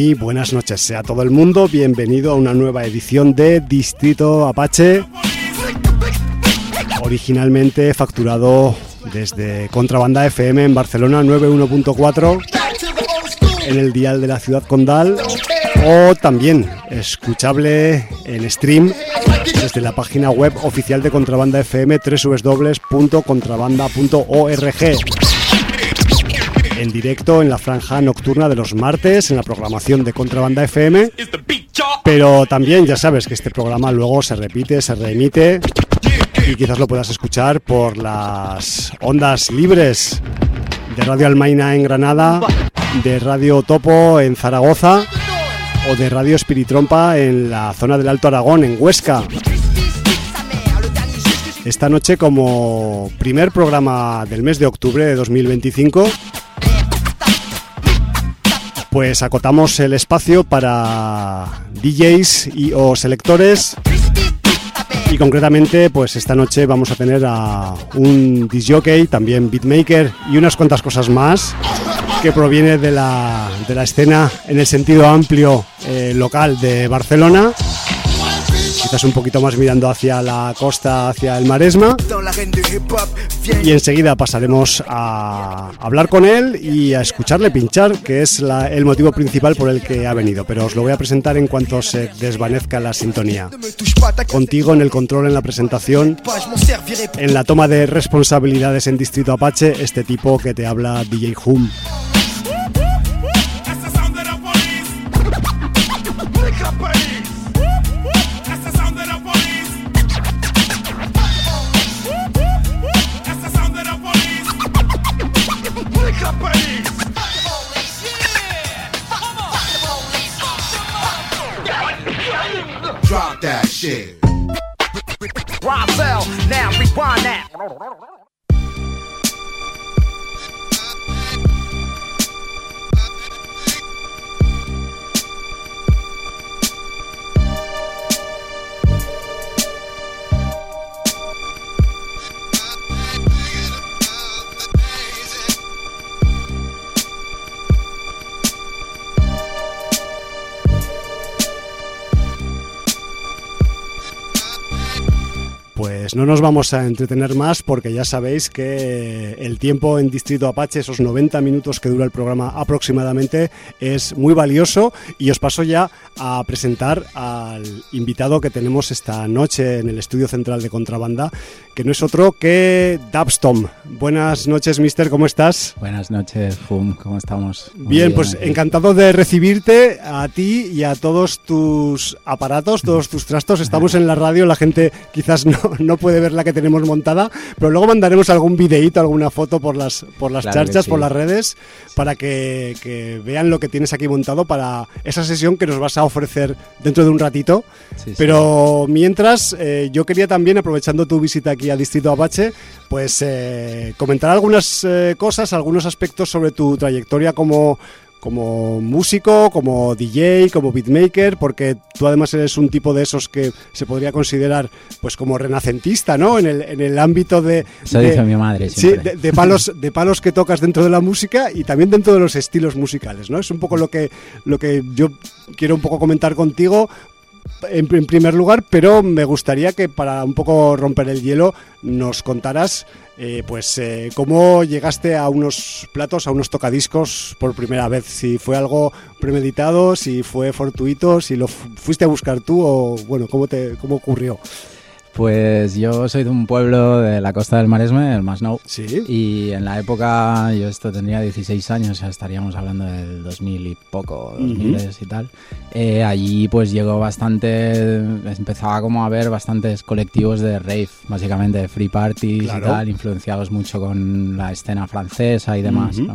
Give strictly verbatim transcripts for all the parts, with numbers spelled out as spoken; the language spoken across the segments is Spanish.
Muy buenas noches, sea todo el mundo bienvenido a una nueva edición de Distrito Apache, originalmente facturado desde Contrabanda F M en Barcelona noventa y uno punto cuatro en el dial de la ciudad condal, o también escuchable en stream desde la página web oficial de Contrabanda F M, doble u doble u doble u punto contrabanda punto org. En directo en la franja nocturna de los martes en la programación de Contrabanda F M, pero también ya sabes que este programa luego se repite, se reemite y quizás lo puedas escuchar por las ondas libres de Radio Almaina en Granada, de Radio Topo en Zaragoza o de Radio Espiritrompa en la zona del Alto Aragón, en Huesca. Esta noche, como primer programa del mes de octubre de dos mil veinticinco, pues acotamos el espacio para D Js y o selectores, y concretamente pues esta noche vamos a tener a un disc jockey, también beatmaker y unas cuantas cosas más que proviene de la, de la escena en el sentido amplio eh, local de Barcelona, quizás un poquito más mirando hacia la costa, hacia el Maresma, y enseguida pasaremos a hablar con él y a escucharle pinchar, que es la, el motivo principal por el que ha venido, pero os lo voy a presentar en cuanto se desvanezca la sintonía. Contigo en el control, en la presentación, en la toma de responsabilidades en Distrito Apache, este tipo que te habla, D J Hum. Drop that shit. Rozel, now rewind that. Pues no nos vamos a entretener más, porque ya sabéis que el tiempo en Distrito Apache, esos noventa minutos que dura el programa aproximadamente, es muy valioso, y os paso ya a presentar al invitado que tenemos esta noche en el estudio central de Contrabanda, que no es otro que Dubstomp. Buenas noches, mister, ¿cómo estás? Buenas noches, Hum, ¿cómo estamos? Bien, bien, pues aquí. Encantado de recibirte a ti y a todos tus aparatos, todos tus trastos. Estamos en la radio, la gente quizás no, no puede ver la que tenemos montada, pero luego mandaremos algún videíto, alguna foto por las, por las claro charchas, sí. por las redes, para que, que vean lo que tienes aquí montado para esa sesión que nos vas a ofrecer dentro de un ratito. Sí, pero sí. mientras, eh, yo quería también, aprovechando tu visita aquí a Distrito Apache, pues eh, comentar algunas eh, cosas, algunos aspectos sobre tu trayectoria como, como músico, como D J, como beatmaker, porque tú además eres un tipo de esos que se podría considerar pues como renacentista, ¿no? En el, en el ámbito de... Eso de, dice mi madre siempre. Sí, de, de, palos, de palos que tocas dentro de la música y también dentro de los estilos musicales, ¿no? Es un poco lo que, lo que yo quiero un poco comentar contigo, En, en primer lugar, pero me gustaría que, para un poco romper el hielo, nos contaras eh, pues eh, cómo llegaste a unos platos, a unos tocadiscos por primera vez, si fue algo premeditado, si fue fortuito, si lo fuiste a buscar tú, o bueno, cómo te cómo ocurrió. Pues yo soy de un pueblo de la costa del Maresme, el Masnou. Sí. Y en la época, yo esto tendría dieciséis años, ya estaríamos hablando del dos mil y poco, dos mil uh-huh. y tal. Eh, allí pues llegó bastante, empezaba como a haber bastantes colectivos de rave, básicamente de free parties, claro. y tal, influenciados mucho con la escena francesa y demás, uh-huh. ¿no?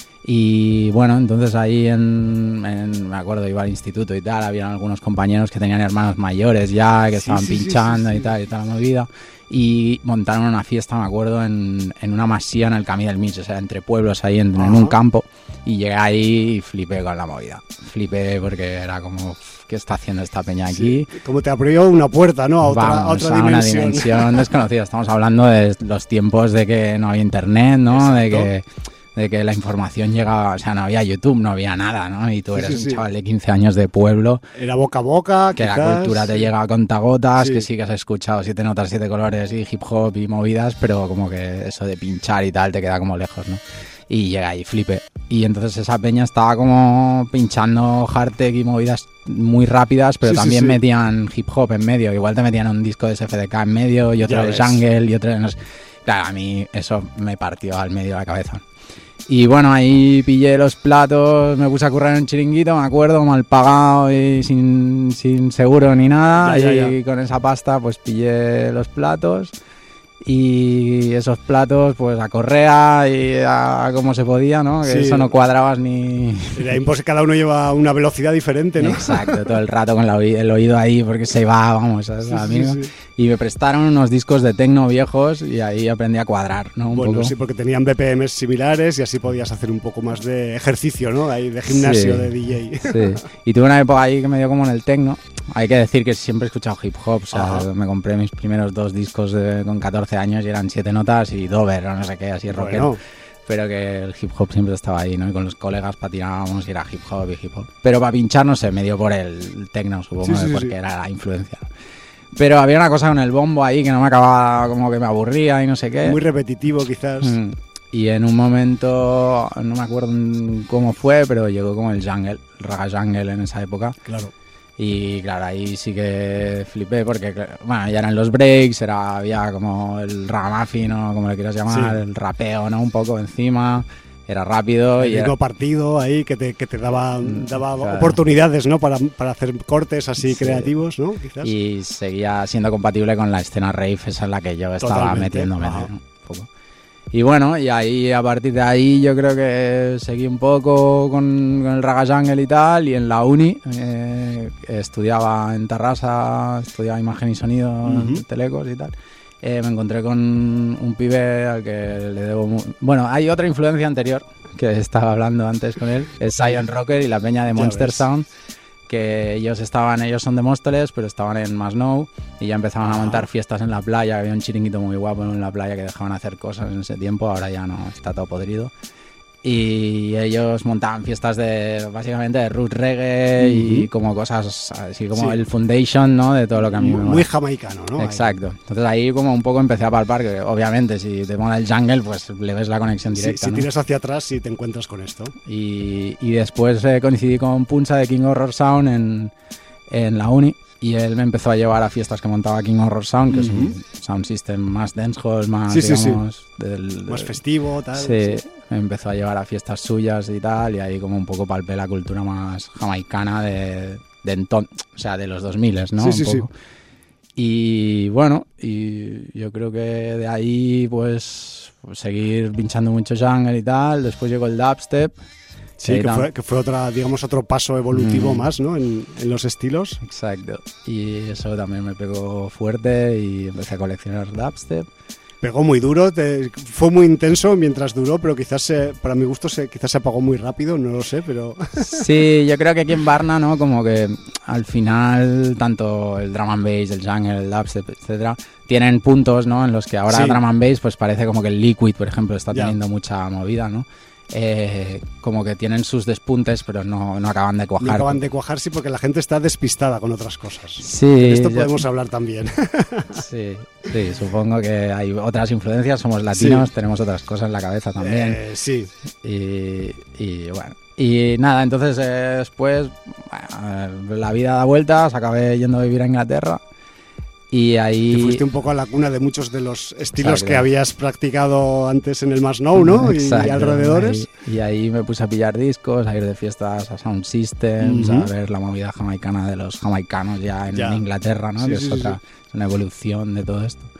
Y bueno, entonces ahí en, en, me acuerdo, iba al instituto y tal, habían algunos compañeros que tenían hermanos mayores ya, que sí, estaban sí, pinchando sí, sí, sí. y tal, y tal, la movida. Y montaron una fiesta, me acuerdo, en, en una masía en el Camí del Mig, o sea, entre pueblos ahí en, en un campo. Y llegué ahí y flipé con la movida. Flipé porque era como, ¿qué está haciendo esta peña aquí? Sí, como te abrió una puerta, ¿no? A otra, Vamos, a otra a dimensión. una dimensión desconocida. Estamos hablando de los tiempos de que no había internet, ¿no? Exacto. De que... de que la información llegaba, o sea, no había YouTube, no había nada, ¿no? Y tú eres sí, sí, un sí. chaval de quince años de pueblo. Era boca a boca, que quizás. La cultura te llega a contagotas, Sí. que sí que has escuchado siete notas, siete colores y hip hop y movidas, pero como que eso de pinchar y tal te queda como lejos, ¿no? Y llega ahí, flipe. Y entonces esa peña estaba como pinchando hardtech y movidas muy rápidas, pero Sí, sí, también sí. metían hip hop en medio. Igual te metían un disco de S F D K en medio y otro Ya de ves. Jungle y otro de... No sé. Claro, a mí eso me partió al medio de la cabeza. Y bueno, ahí pillé los platos, me puse a currar en un chiringuito, me acuerdo, mal pagado y sin, sin seguro ni nada. Ya, ya, y con esa pasta pues pillé los platos. Y esos platos, pues a correa y a, a como se podía, ¿no? Que Sí. eso no cuadrabas ni... Era imposible, cada uno lleva una velocidad diferente, ¿no? Exacto, todo el rato con la oí- el oído ahí porque se va, vamos, ¿sabes? Sí, A sí, mí, ¿no? sí. Y me prestaron unos discos de techno viejos y ahí aprendí a cuadrar, ¿no? Un Bueno, poco. sí, porque tenían B P Ms similares y así podías hacer un poco más de ejercicio, ¿no? Ahí de gimnasio, Sí. de D J. Sí. Y tuve una época ahí que me dio como en el techno. Hay que decir que siempre he escuchado hip hop, o sea, Ajá. me compré mis primeros dos discos de- con catorce años y eran siete notas y Dover o no sé qué, así rockero. Bueno, Pero que el hip hop siempre estaba ahí, ¿no? Y con los colegas patinábamos y era hip hop y hip hop. Pero para pinchar, no sé, me dio por el techno, supongo, Sí, sí, porque sí. era la influencia. Pero había una cosa con el bombo ahí que no me acababa, como que me aburría y no sé qué. muy repetitivo quizás. Mm. Y en un momento, no me acuerdo cómo fue, pero llegó como el jungle, el raga jungle en esa época. Claro. Y claro, ahí sí que flipé porque, bueno, ya eran los breaks, era, había como el ragamuffin o como le quieras llamar, Sí. el rapeo, ¿no? Un poco encima, era rápido El y era, mismo partido ahí que te, que te daba, Mm, daba claro. oportunidades, ¿no? Para, para hacer cortes así Sí. creativos, ¿no? Quizás. y seguía siendo compatible con la escena rave, esa en la que yo estaba Totalmente, metiéndome, ajá. ¿no? Un poco. Y bueno, y ahí a partir de ahí yo creo que seguí un poco con, con el Raga Jungle y tal, y en la uni eh, estudiaba en Tarrasa, estudiaba imagen y sonido en Ujú. Telecos y tal. Eh, me encontré con un pibe al que le debo... mu- Bueno, hay otra influencia anterior que estaba hablando antes con él, es Zion Rocker y la peña de Ya Monster ves. Sound, que ellos estaban, ellos son de Móstoles, pero estaban en Masnou y ya empezaban a Ajá. montar fiestas en la playa, había un chiringuito muy guapo en la playa que dejaban hacer cosas en ese tiempo, ahora ya no, está todo podrido. Y ellos montaban fiestas de, básicamente, de root reggae y Ujú. como cosas así como Sí. el foundation, ¿no? De todo lo que a mí me muy, mola. muy jamaicano, ¿no? Exacto. Entonces ahí como un poco empecé a palpar que obviamente si te mola el jungle pues le ves la conexión Ahí. Sí, directa, si ¿no? tiras hacia atrás sí te encuentras con esto. Y, y después eh, coincidí con Punsa de King Horror Sound en, en la uni y él me empezó a llevar a fiestas que montaba King Horror Sound, que es un sound system más dancehall, más, Sí, sí, sí. digamos, del- Más del- festivo, tal. Sí, me empezó a llevar a fiestas suyas y tal, y ahí como un poco palpé la cultura más jamaicana de, de entonces, o sea, de los dos mil, ¿no? Sí, Un sí, sí. poco. Y bueno, y yo creo que de ahí pues, pues seguir pinchando mucho jungle y tal, después llegó el dubstep. Sí, Sí, que tam- fue, que fue otra, digamos, otro paso evolutivo Mm. más, ¿no? En, en los estilos. Exacto. Y eso también me pegó fuerte y empecé a coleccionar dubstep. Pegó muy duro, te- fue muy intenso mientras duró, pero quizás, se- para mi gusto, se, quizás se apagó muy rápido, no lo sé, pero... Sí, yo creo que aquí en Varna, ¿no? Como que al final tanto el drum and bass, el jungle, el dubstep, etcétera, tienen puntos, ¿no? En los que ahora Sí. drum and bass pues parece como que el liquid, por ejemplo, está Ya. teniendo mucha movida, ¿no? Eh, como que tienen sus despuntes, pero no, no acaban de cuajar. No acaban de cuajar, sí, porque la gente está despistada con otras cosas. Sí, De esto yo- podemos hablar también. sí, sí, supongo que hay otras influencias, somos latinos, Sí. tenemos otras cosas en la cabeza también. Eh, sí, Y, y bueno, y nada, entonces eh, después bueno, eh, la vida da vueltas, acabé yendo a vivir a Inglaterra y ahí... que fuiste un poco a la cuna de muchos de los estilos Exacto. que habías practicado antes en el Masnou, ¿no? Y, Exacto, alrededores. ahí- y ahí me puse a pillar discos, a ir de fiestas a Sound Systems, Ujú. a ver la movida jamaicana de los jamaicanos ya en Ya. Inglaterra, ¿no? Sí, que sí, es sí, otra, es una evolución de todo esto.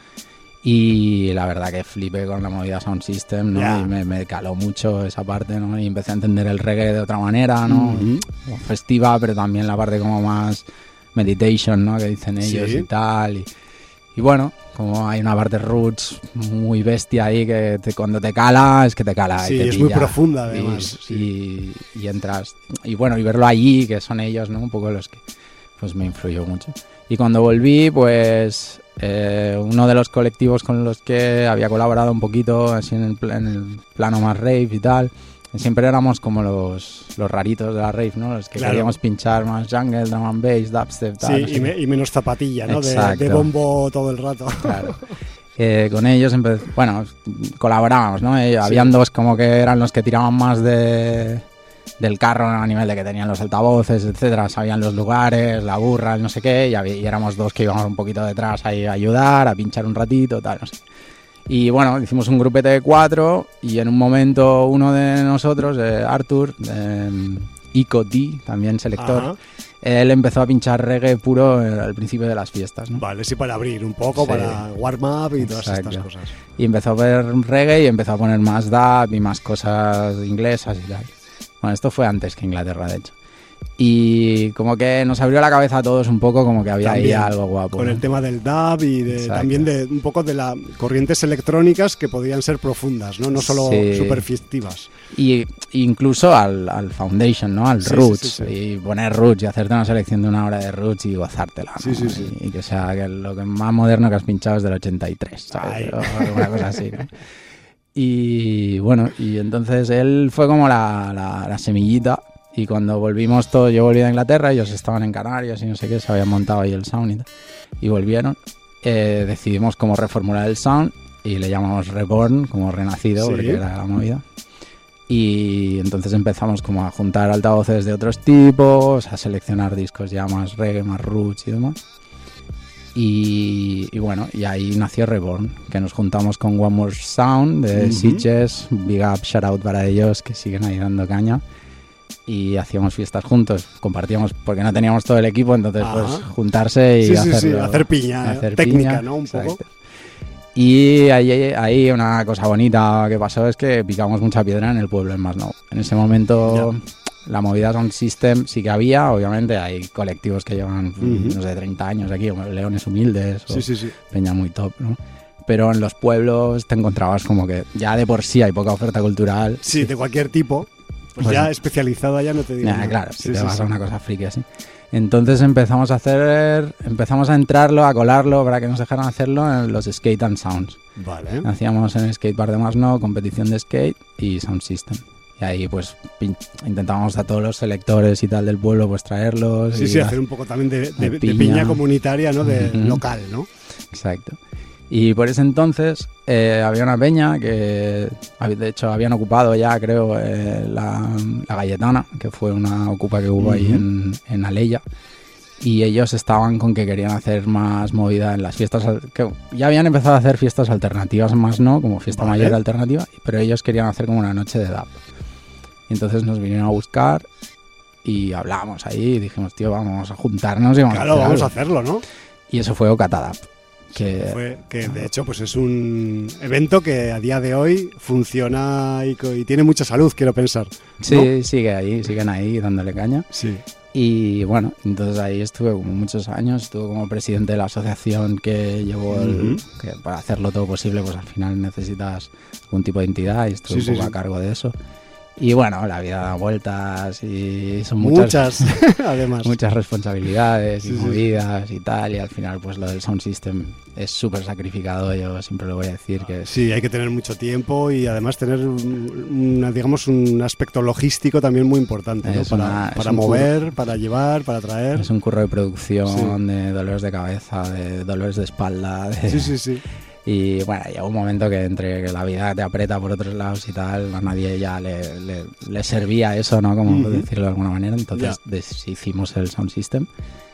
Y la verdad que flipé con la movida Sound System, ¿no? Ya. Y me, me caló mucho esa parte, ¿no? Y empecé a entender el reggae de otra manera, ¿no? Ujú. Como festiva, pero también la parte como más meditation, ¿no? Que dicen ellos Sí. y tal. Y, y bueno, como hay una parte roots muy bestia ahí que te- cuando te cala, es que te cala. Sí, y te es muy pilla. profunda, Y- además, Y, y entras. Y bueno, y verlo allí, que son ellos, ¿no? Un poco los que pues me influyó mucho. Y cuando volví, pues Eh, uno de los colectivos con los que había colaborado un poquito, así en el, pl- en el plano más rave y tal, siempre éramos como los, los raritos de la rave, ¿no? Los que Claro. queríamos pinchar más jungle, drum and bass, dubstep, tal. Sí, no sé y, qué. me- y menos zapatilla, ¿no? De, Exacto. de bombo todo el rato. Claro. Eh, con ellos, empe- bueno, colaborábamos, ¿no? Eh, Sí. Habían dos como que eran los que tiraban más de del carro a nivel de que tenían los altavoces, etcétera, sabían los lugares, la burra, el no sé qué, y, había- y éramos dos que íbamos un poquito detrás ahí a ayudar, a pinchar un ratito, tal, no sé. Y bueno, hicimos un grupete de cuatro y en un momento uno de nosotros, eh, Arthur, eh, Ico D, también selector, Ajá. él empezó a pinchar reggae puro eh, al principio de las fiestas, ¿no? Vale, sí, para abrir un poco, Sí. para warm-up y todas Exacto. estas cosas. Y empezó a ver reggae y empezó a poner más dub y más cosas inglesas y tal. Bueno, esto fue antes que Inglaterra, de hecho. Y como que nos abrió la cabeza a todos un poco, como que había También, ahí algo guapo. Con ¿no? el tema del dub y de, Exacto. también de un poco de las corrientes electrónicas que podían ser profundas, ¿no? No solo Sí. super festivas. Y incluso al, al Foundation, ¿no? Al Sí, sí, Roots. sí, sí. Y poner Roots y hacerte una selección de una hora de Roots y gozártela, ¿no? Sí, sí, sí. Y, y que sea que lo que más moderno que has pinchado es del ochenta y tres, ¿sabes? Ay. O alguna cosa así, ¿no? Y bueno, y entonces él fue como la, la, la semillita. Y cuando volvimos todos, yo volví a Inglaterra, ellos estaban en Canarias y no sé qué, se habían montado ahí el sound y tal. Y volvieron. Eh, decidimos cómo reformular el sound y le llamamos Reborn, como renacido, Sí. porque era la movida. Y entonces empezamos como a juntar altavoces de otros tipos, a seleccionar discos ya más reggae, más roots y demás. Y, y bueno, y ahí nació Reborn, que nos juntamos con One More Sound de Ujú. Sitges, big up, shout out para ellos que siguen ahí dando caña. Y hacíamos fiestas juntos, compartíamos porque no teníamos todo el equipo, entonces Ajá. pues juntarse y Sí, sí, sí, hacerlo- hacer piña, ¿eh? hacer Técnica, piña, ¿no? Un poco. exacto. Y ahí, ahí una cosa bonita que pasó es que picamos mucha piedra en el pueblo en Masnou. En ese momento la movida Sound System sí que había, obviamente hay colectivos que llevan, Ujú. no sé, treinta años aquí, como Leones Humildes o Sí, sí, sí. Peña muy top, ¿no? Pero en los pueblos te encontrabas como que ya de por sí hay poca oferta cultural. Sí, de cualquier tipo. Pues, Pues ya sí. especializada ya no te digo. Ya, nada. claro, si Sí, te sí, vas sí. a una cosa friki así. Entonces empezamos a hacer, empezamos a entrarlo, a colarlo para que nos dejaran hacerlo en los Skate and Sounds. Vale. Hacíamos en el skatepark de Masnou competición de skate y sound system. Y ahí pues pin- intentábamos a todos los selectores y tal del pueblo pues traerlos. Sí, y sí, va- hacer un poco también de, de- de piña. piña. comunitaria, ¿no? De Ujú. local, ¿no? Exacto. Y por ese entonces eh, había una peña que, hab- de hecho, habían ocupado ya, creo, eh, la, la Galletana, que fue una ocupa que hubo ahí Ujú. en, en Alella. Y ellos estaban con que querían hacer más movida en las fiestas, al- que ya habían empezado a hacer fiestas alternativas más, ¿no? Como fiesta Vale. mayor alternativa, pero ellos querían hacer como una noche de dub. Y entonces nos vinieron a buscar y hablamos ahí y dijimos, tío, vamos a juntarnos y vamos Claro, a hacer vamos a algo. hacerlo, ¿no? Y eso fue Okatadap. Que Fue, que de hecho pues es un evento que a día de hoy funciona y, co- y tiene mucha salud, quiero pensar. sí, ¿no? sigue ahí, siguen ahí dándole caña. Sí. Y bueno, entonces ahí estuve como muchos años, estuve como presidente de la asociación que llevó el, Ujú. que para hacerlo todo posible, pues al final necesitas algún tipo de entidad y estuve Sí, un sí, poco sí. a cargo de eso. Y bueno, la vida da vueltas y son muchas, Muchas, además. muchas responsabilidades Sí, y sí. movidas y tal, y al final pues lo del sound system es súper sacrificado, yo siempre lo voy a decir que es... Sí, hay que tener mucho tiempo y además tener un- una, digamos, un aspecto logístico también muy importante, ¿no? Es Para, una- es para un mover, para llevar, para traer. Es un curro de producción, Sí. de dolores de cabeza, de dolores de espalda. de- Sí, sí, sí. Y bueno, llega un momento que entre que la vida te aprieta por otros lados y tal, a nadie ya le, le, le servía eso, ¿no? Como Ujú. decirlo de alguna manera. Entonces Ya. deshicimos el sound system.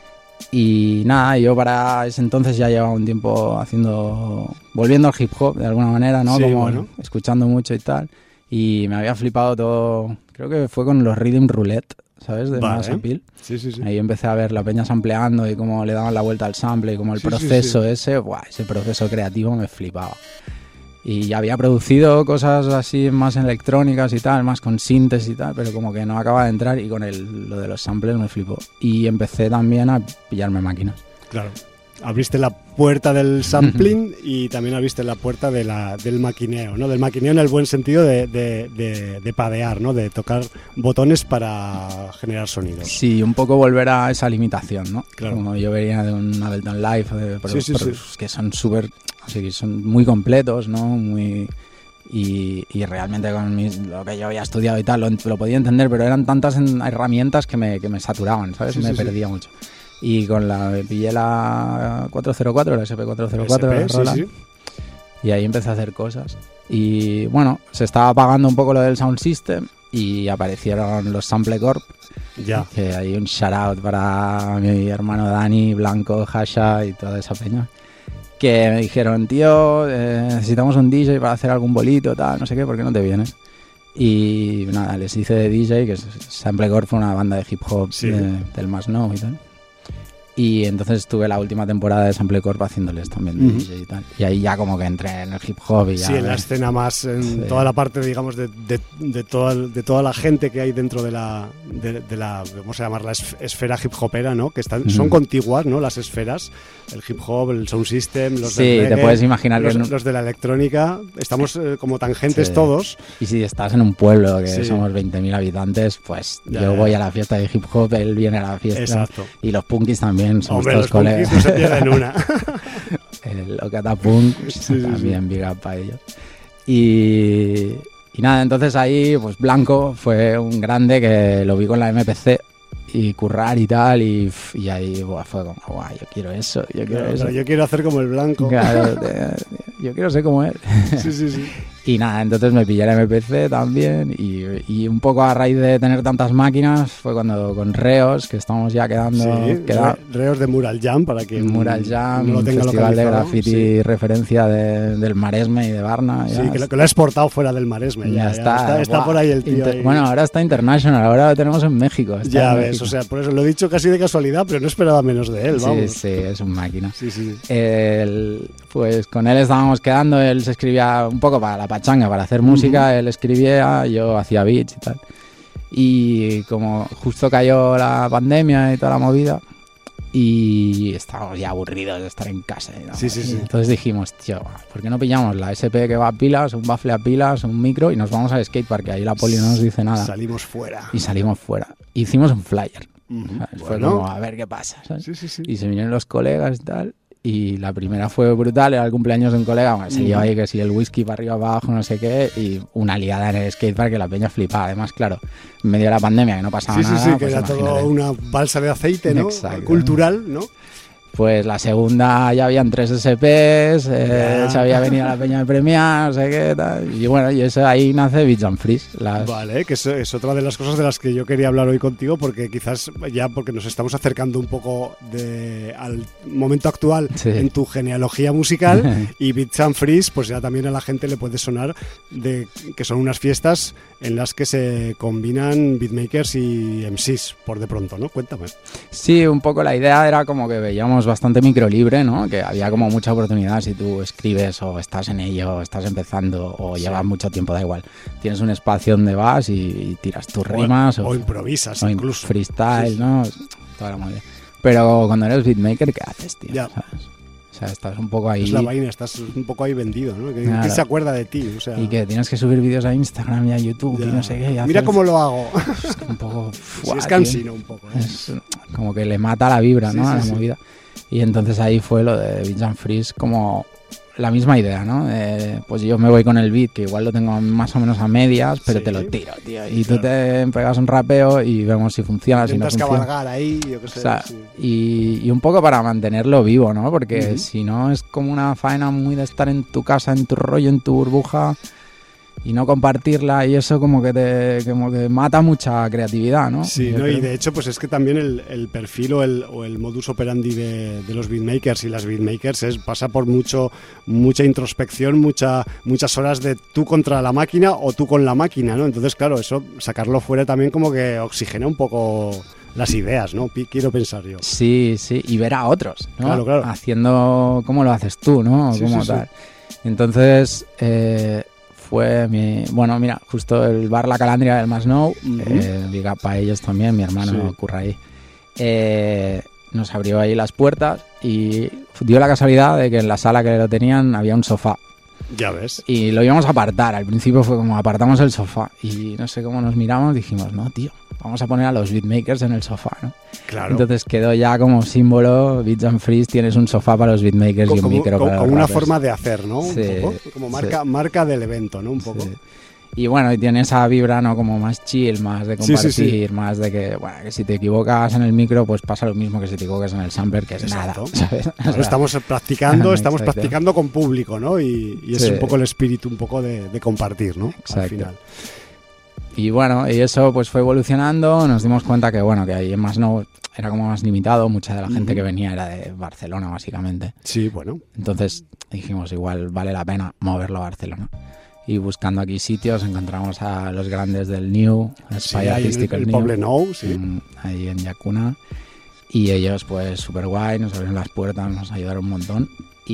Y nada, yo para ese entonces ya llevaba un tiempo haciendo, volviendo al hip hop de alguna manera, ¿no? Sí, Como bueno. escuchando mucho y tal. Y me había flipado todo, creo que fue con los Rhythm Roulette, ¿sabes? De Vale. Mass Appeal. Sí, sí, sí. Ahí empecé a ver la peña sampleando y cómo le daban la vuelta al sample y cómo el Sí, sí, proceso sí. ese, buah, ese proceso creativo me flipaba. Y ya había producido cosas así más electrónicas y tal, más con síntesis y tal, pero como que no acaba de entrar y con el, lo de los samples me flipó. Y empecé también a pillarme máquinas. Claro. abriste la puerta del sampling y también abriste la puerta de la, del maquineo, ¿no? Del maquineo en el buen sentido de, de, de, de padear, ¿no? De tocar botones para generar sonidos. Sí, un poco volver a esa limitación, ¿no? Claro. Como yo venía de un Ableton Live, de, pero, sí, sí, pero, sí. que son súper, o sea, que son muy completos, ¿no? Muy... Y, y realmente con mis, lo que yo había estudiado y tal lo, lo podía entender, pero eran tantas herramientas que me, que me saturaban, ¿sabes? Sí, me sí, perdía sí. mucho. Y con la me pillé la cuatrocientos cuatro, la S P cuatrocientos cuatro, S P, la Roland, sí, sí. y ahí empecé a hacer cosas. Y bueno, se estaba apagando un poco lo del Sound System y aparecieron los Sample Corp. Ya. Que hay un shout out para mi hermano Dani, Blanco, Hasha y toda esa peña. Que me dijeron, tío, eh, necesitamos un D J para hacer algún bolito, tal, no sé qué, ¿por qué no te vienes? Y nada, les hice de D J, que es Sample Corp, fue una banda de hip hop sí. de, del Más No y tal. Y entonces estuve la última temporada de Sample Corp haciéndoles también de uh-huh. D J y tal. Y ahí ya como que entré en el hip hop y ya... Sí, en la escena más, en sí. toda la parte, digamos, de, de, de, toda, de toda la gente que hay dentro de la, de, de la vamos a llamarla esfera hip hopera, ¿no? Que están, uh-huh. son contiguas, ¿no? Las esferas, el hip hop, el sound system, los sí, del reggae, te puedes imaginar los, que no... los de la electrónica, estamos eh, como tangentes sí. todos. Y si estás en un pueblo que sí. somos veinte mil habitantes, pues ya, yo ya. voy a la fiesta de hip hop, él viene a la fiesta. Exacto. Y los punkis también, somos Hombre, todos los punkis no se pierden una. El Okata Punk, sí, sí, también sí. Big up para ellos. Y, y nada, entonces ahí, pues Blanco fue un grande que lo vi con la M P C y currar y tal, y, y ahí buah, fue como, guau, yo quiero eso, yo quiero claro, eso. Yo quiero hacer como el Blanco. Claro, te, yo quiero ser como él. Sí, sí, sí. Y nada, entonces me pillé la M P C también y, y un poco a raíz de tener tantas máquinas fue cuando con Reos, que estamos ya quedando... Sí, queda, Reos de Mural Jam, para que Mural Jam, no lo tenga festival de graffiti, sí. referencia de, del Maresme y de Varna. Sí, que lo, que lo ha exportado fuera del Maresme. Ya, Ya, está, ya está, está por ahí el tío. Inter, ahí. Bueno, ahora está international, ahora lo tenemos en México. Ya en ves, México. O sea, por eso lo he dicho casi de casualidad, pero no esperaba menos de él, vamos. Sí, sí, es un máquina. Sí, sí. El, pues con él estábamos quedando, él se escribía un poco para la pachanga, para hacer música. Música, él escribía, yo hacía beats y tal. Y como justo cayó la pandemia y toda la movida, y estábamos ya aburridos de estar en casa. ¿no? Sí, sí, sí. Entonces dijimos, tío, ¿por qué no pillamos la S P que va a pilas, un baffle a pilas, un micro, y nos vamos al skatepark, que ahí la poli no nos dice nada? Salimos fuera. Y salimos fuera. Hicimos un flyer. Uh-huh. Fue bueno. como, a ver qué pasa. ¿sabes? Sí, sí, sí. Y se vinieron los colegas y tal. Y la primera fue brutal, era el cumpleaños de un colega, bueno, se lió ahí que si el whisky para arriba, para abajo, no sé qué, y una liada en el skatepark que la peña flipaba. Además, claro, en medio de la pandemia que no pasaba sí, sí, nada. Sí, sí, pues que era todo una balsa de aceite, ¿no? Exacto. Cultural, ¿no? Pues la segunda ya habían tres S Ps, eh, se había venido la peña de premiar, no sé qué, tal. Y bueno, y eso ahí nace Beats and Freeze. Las... Vale, que es, es otra de las cosas de las que yo quería hablar hoy contigo, porque quizás ya porque nos estamos acercando un poco de, al momento actual sí. en tu genealogía musical, y Beats and Freeze, pues ya también a la gente le puede sonar de que son unas fiestas en las que se combinan beatmakers y M Cs, por de pronto, ¿no? Cuéntame. Sí, un poco la idea era como que veíamos bastante microlibre, ¿no? Que había como mucha oportunidad si tú escribes o estás en ello, o estás empezando o sí. llevas mucho tiempo, da igual. Tienes un espacio donde vas y, y tiras tus rimas. O, o, o improvisas o incluso. Freestyle, sí, sí. ¿no? Toda la movida. Pero cuando eres beatmaker, ¿qué haces, tío? Ya. ¿Sabes? O sea, estás un poco ahí... Es la vaina, estás un poco ahí vendido, ¿no? ¿Quién claro. se acuerda de ti? O sea... Y que tienes que subir vídeos a Instagram y a YouTube ya. Y no sé qué. Y Mira hacer... cómo lo hago. Es un poco... Sí, es cansino un poco. ¿eh? Es como que le mata la vibra, sí, ¿no? Sí, a la sí. movida. Y entonces ahí fue lo de Beats and Freeze, como la misma idea, ¿no? Eh, pues yo me voy con el beat, que igual lo tengo más o menos a medias, pero sí. te lo tiro, tío. Y claro. tú te pegas un rapeo y vemos si funciona, intentas si no funciona. Cabalgar ahí, yo qué sé. O sea, sí. y, y un poco para mantenerlo vivo, ¿no? Porque uh-huh. si no es como una faena muy de estar en tu casa, en tu rollo, en tu burbuja y no compartirla, y eso como que te como que mata mucha creatividad, ¿no? Sí, no, y de hecho pues es que también el, el perfil o el, o el modus operandi de, de los beatmakers y las beatmakers es, pasa por mucho mucha introspección, mucha muchas horas de tú contra la máquina o tú con la máquina, ¿no? Entonces, claro, eso sacarlo fuera también como que oxigena un poco las ideas, ¿no? Quiero pensar yo. Sí, sí, y ver a otros, ¿no? Claro, claro. Haciendo como lo haces tú, ¿no? Sí, como sí, tal. Sí. Entonces, eh, fue mi... Bueno, mira, justo el bar La Calandria del Masnou, uh-huh. eh, diga para ellos también, mi hermano sí. ocurre ahí. Eh, nos abrió ahí las puertas y dio la casualidad de que en la sala que lo tenían había un sofá. Ya ves. Y lo íbamos a apartar. Al principio fue como apartamos el sofá y no sé cómo nos miramos, dijimos, no, tío, vamos a poner a los beatmakers en el sofá, ¿no? Claro. Entonces quedó ya como símbolo, Beats and Freeze, tienes un sofá para los beatmakers como, y un micro como, para como los una rappers. forma de hacer, ¿no? Un Sí, poco, como marca, sí. marca del evento, ¿no? Un poco. Sí. Y bueno, y tiene esa vibra, ¿no? Como más chill, más de Sí, compartir, sí, sí. más de que, bueno, que si te equivocas en el micro, pues pasa lo mismo que si te equivocas en el sampler, que es Exacto. nada, ¿sabes? O Bueno, sea, estamos practicando, estamos Exacto. practicando con público, ¿no? Y, y es Sí. un poco el espíritu, un poco de, de compartir, ¿no? Al Exacto. final. Y bueno, y eso pues fue evolucionando, nos dimos cuenta que bueno, que ahí en Más No era como más limitado, mucha de la gente Ujú. que venía era de Barcelona básicamente. Sí, bueno. Entonces dijimos, igual vale la pena moverlo a Barcelona. Y buscando aquí sitios encontramos a los grandes del New, Sí, Spy ahí en el, Artístico el New, Poble Nou, sí. mm, ahí en Yacuna. Y ellos pues súper guay, nos abrieron las puertas, nos ayudaron un montón.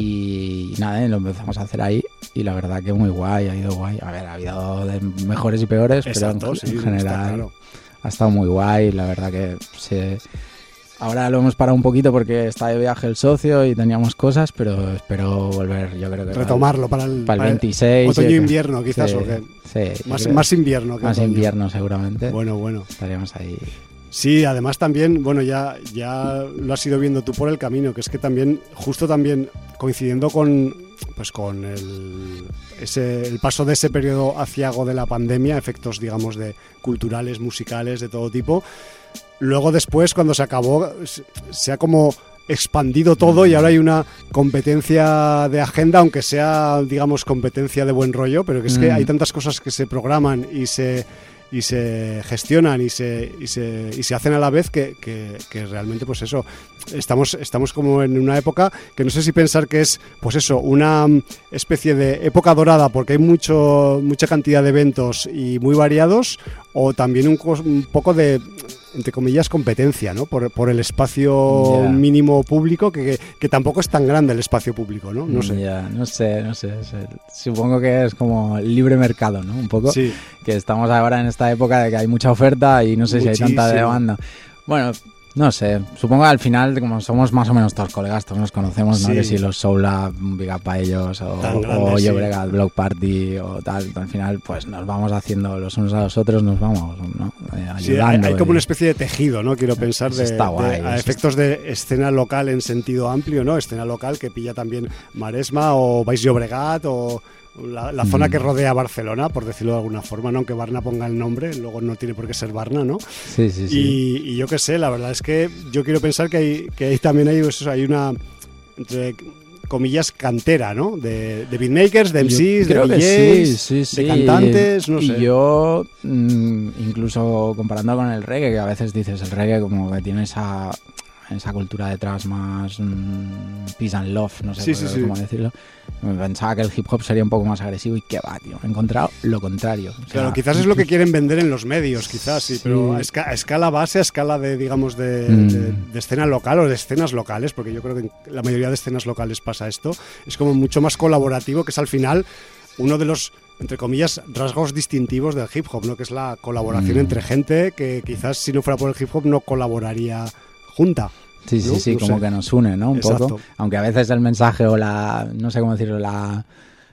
Y nada, lo empezamos a hacer ahí y la verdad que muy guay, ha ido guay. A ver, ha habido de mejores y peores, Exacto, pero en, sí, en está general claro. ha estado muy guay. La verdad que se... ahora lo hemos parado un poquito porque está de viaje el socio y teníamos cosas, pero espero volver, yo creo que Retomarlo para el, para el para el veintiséis. otoño-invierno, quizás, sí, o qué. sí, Más, yo creo- más invierno que más otoño. invierno seguramente. Bueno, bueno. Estaremos ahí. Sí, además también, bueno, ya, ya lo has ido viendo tú por el camino, que es que también, justo también coincidiendo con, pues con el, ese, el paso de ese periodo aciago de la pandemia, efectos, digamos, de culturales, musicales, de todo tipo, luego después, cuando se acabó, se, se ha como expandido todo y ahora hay una competencia de agenda, aunque sea, digamos, competencia de buen rollo, pero que es que Mm. hay tantas cosas que se programan y se... y se gestionan y se, y se, y se hacen a la vez que, que, que realmente pues eso, estamos, estamos como en una época que no sé si pensar que es pues eso, una especie de época dorada porque hay mucho, mucha cantidad de eventos y muy variados, o también un, cos- un poco de, entre comillas, competencia, ¿no? Por, por el espacio Ya. mínimo público, que, que, que tampoco es tan grande el espacio público, ¿no? No sé. Ya, no sé, no sé, no sé. Supongo que es como el libre mercado, ¿no? Un poco. Sí. Que estamos ahora en esta época de que hay mucha oferta y no sé si hay tanta Muchísimo. demanda. Bueno, no sé, supongo que al final, como somos más o menos todos colegas, todos nos conocemos, ¿no? Sí. Que si los Soul Lab, Big Up para ellos, o, Tan o grandes, sí. Llobregat, Block Party, o tal, al final pues nos vamos haciendo los unos a los otros, nos vamos, ¿no? Eh, Sí, hay, ayudando. hay como y- una especie de tejido, ¿no? Quiero pensar, Eso de, está guay, de- a eso efectos de escena local en sentido amplio, ¿no? Escena local que pilla también Maresma o Baix Llobregat o la, la zona Mm. que rodea Barcelona, por decirlo de alguna forma, ¿no? Aunque Barna ponga el nombre, luego no tiene por qué ser Barna, ¿no? Sí, sí, sí. Y, y yo qué sé, la verdad es que yo quiero pensar que hay, que hay también hay, pues, hay una, entre comillas, cantera, ¿no? De, de beatmakers, de M Cs, Yo creo de que D Js, sí, sí, sí. de cantantes, no y sé. yo, mm, incluso comparando con el reggae, que a veces dices el reggae como que tiene esa, esa cultura detrás más mm, peace and love, no sé Sí, cómo, sí, sí. cómo decirlo. Me pensaba que el hip hop sería un poco más agresivo y que va, tío. He encontrado lo contrario. O sea, Claro, quizás es lo que quieren vender en los medios, quizás, sí, Sí. pero a, esca- a escala base, a escala de, digamos, de, Mm. de- de escena local o de escenas locales, porque yo creo que en la mayoría de escenas locales pasa esto, es como mucho más colaborativo, que es al final uno de los, entre comillas, rasgos distintivos del hip hop, ¿no? Que es la colaboración Mm. entre gente que quizás si no fuera por el hip hop no colaboraría junta. Sí, sí, ¿no? sí, No como sé. que nos une, ¿no? Un Exacto. poco. Aunque a veces el mensaje o la, no sé cómo decirlo, la,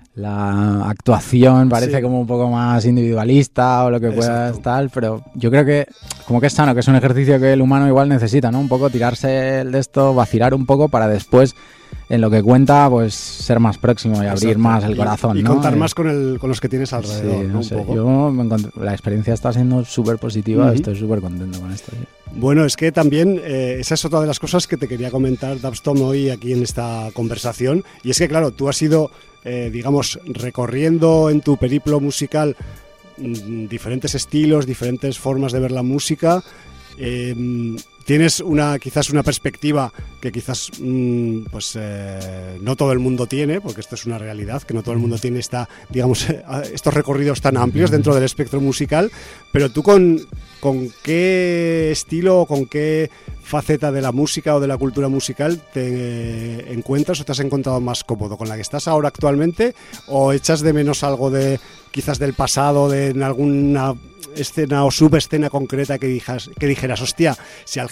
la actuación parece Sí. como un poco más individualista o lo que pueda Exacto. estar, pero yo creo que como que es sano, que es un ejercicio que el humano igual necesita, ¿no? Un poco tirarse de esto, vacilar un poco para después, en lo que cuenta, pues ser más próximo y abrir Exacto. más el Y- corazón, y, ¿no? contar Eh, más con, el, con los que tienes alrededor, sí, ¿no? no Un sé, poco. yo me encontré- la experiencia está siendo súper positiva, Ujú. estoy súper contento con esto. Sí. Bueno, es que también eh, esa es otra de las cosas que te quería comentar, Dubstorm, hoy aquí en esta conversación. Y es que, claro, tú has ido, eh, digamos, recorriendo en tu periplo musical mm, diferentes estilos, diferentes formas de ver la música. Eh, tienes una quizás una perspectiva que quizás mm, pues eh, no todo el mundo tiene, porque esto es una realidad, que no todo el mundo tiene esta, digamos, estos recorridos tan amplios dentro del espectro musical, pero tú con, con qué estilo o con qué faceta de la música o de la cultura musical te encuentras o te has encontrado más cómodo, con la que estás ahora actualmente, o echas de menos algo de quizás del pasado, de en alguna escena o subescena concreta que, dijas, que dijeras, hostia, si al hip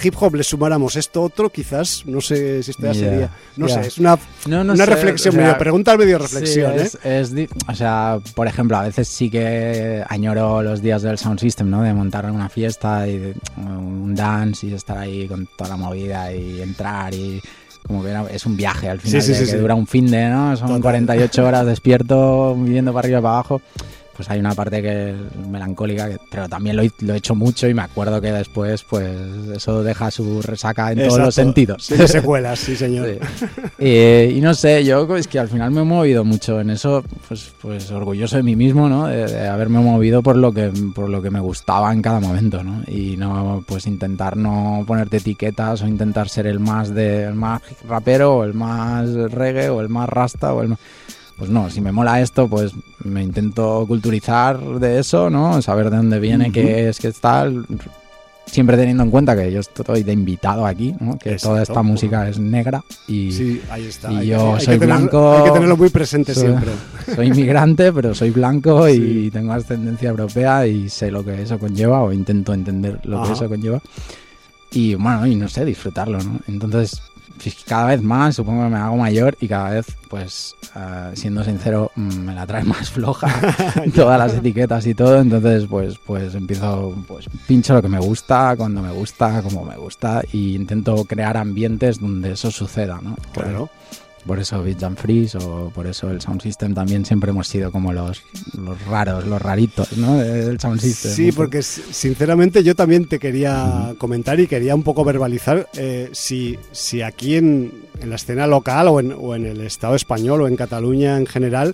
hip hop le sumáramos esto otro, quizás, no sé si esto ya Yeah, sería, no yeah. sé, es una, No, no una sé, reflexión, o sea, medio pregunta medio reflexión, sí, ¿eh? es, es di- o sea, por ejemplo, a veces sí que añoro los días del Sound System, ¿no? De montar una fiesta y de, un dance y estar ahí con toda la movida y entrar y como que era- es un viaje al final, Sí, sí, de sí, que sí. dura un fin de, ¿no? Son Total. cuarenta y ocho horas despierto, viviendo para arriba y para abajo. Pues hay una parte que es melancólica, que, pero también lo, he- lo he hecho mucho y me acuerdo que después, pues eso deja su resaca en todos los Exacto. sentidos. Tiene secuelas, sí, señor. Sí. Eh, y no sé, yo es que al final me he movido mucho en eso, pues, pues orgulloso de mí mismo, ¿no? De, de haberme movido por lo que por lo que me gustaba en cada momento, ¿no? Y no, pues intentar no ponerte etiquetas o intentar ser el más de, el más rapero o el más reggae o el más rasta o el más... Pues no, si me mola esto, pues me intento culturizar de eso, ¿no? Saber de dónde viene, Ujú. qué es, qué está, siempre teniendo en cuenta que yo estoy de invitado aquí, ¿no? Que Exacto. toda esta música es negra y Sí, ahí está. y hay, yo hay soy que tener- blanco. Hay que tenerlo muy presente soy, siempre. soy inmigrante, pero soy blanco Sí. y tengo ascendencia europea y sé lo que eso conlleva o intento entender lo Ajá. que eso conlleva. Y bueno, y no sé, disfrutarlo, ¿no? Entonces, pues, cada vez más, supongo que me hago mayor y cada vez, pues, uh, siendo sincero, me la trae más floja todas las etiquetas y todo. Entonces, pues, pues empiezo, pues, pincho lo que me gusta, cuando me gusta, como me gusta y intento crear ambientes donde eso suceda, ¿no? Por- Claro. Por eso Beats and Freeze o por eso el Sound System también siempre hemos sido como los, los raros, los raritos, ¿no? Del Sound System. Sí, porque s- sinceramente yo también te quería comentar y quería un poco verbalizar eh, si, si aquí en, en la escena local o en, o en el Estado español o en Cataluña en general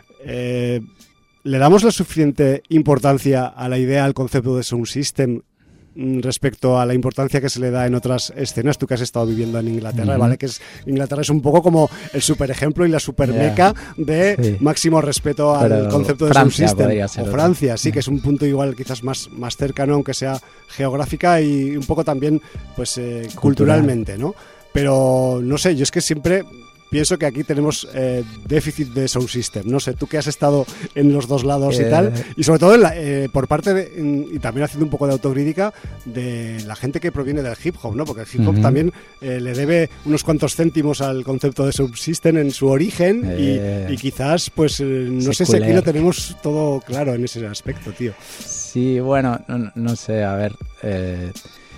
eh, le damos la suficiente importancia a la idea, al concepto de Sound System mm, respecto a la importancia que se le da en otras escenas. Tú que has estado viviendo en Inglaterra, Ujú. ¿vale? Que es, Inglaterra es un poco como el super ejemplo y la super Yeah. meca de Sí. máximo respeto al Pero concepto de Francia Sound System. podría ser O otro. Francia, sí, Yeah. que es un punto igual quizás más, más cercano, aunque sea geográfica y un poco también pues eh, Cultural. culturalmente, ¿no? Pero no sé, yo es que siempre pienso que aquí tenemos eh, déficit de Sound System. No sé, tú que has estado en los dos lados Eh, y tal, y sobre todo en la- eh, por parte de, en- y también haciendo un poco de autocrítica de la gente que proviene del hip hop, ¿no? Porque el hip hop Ujú. también eh, le debe unos cuantos céntimos al concepto de Sound System en su origen y- Eh, y, quizás, pues, eh, no sé si secular. aquí lo tenemos todo claro en ese aspecto, tío. Sí, bueno, no, no sé, a ver. eh,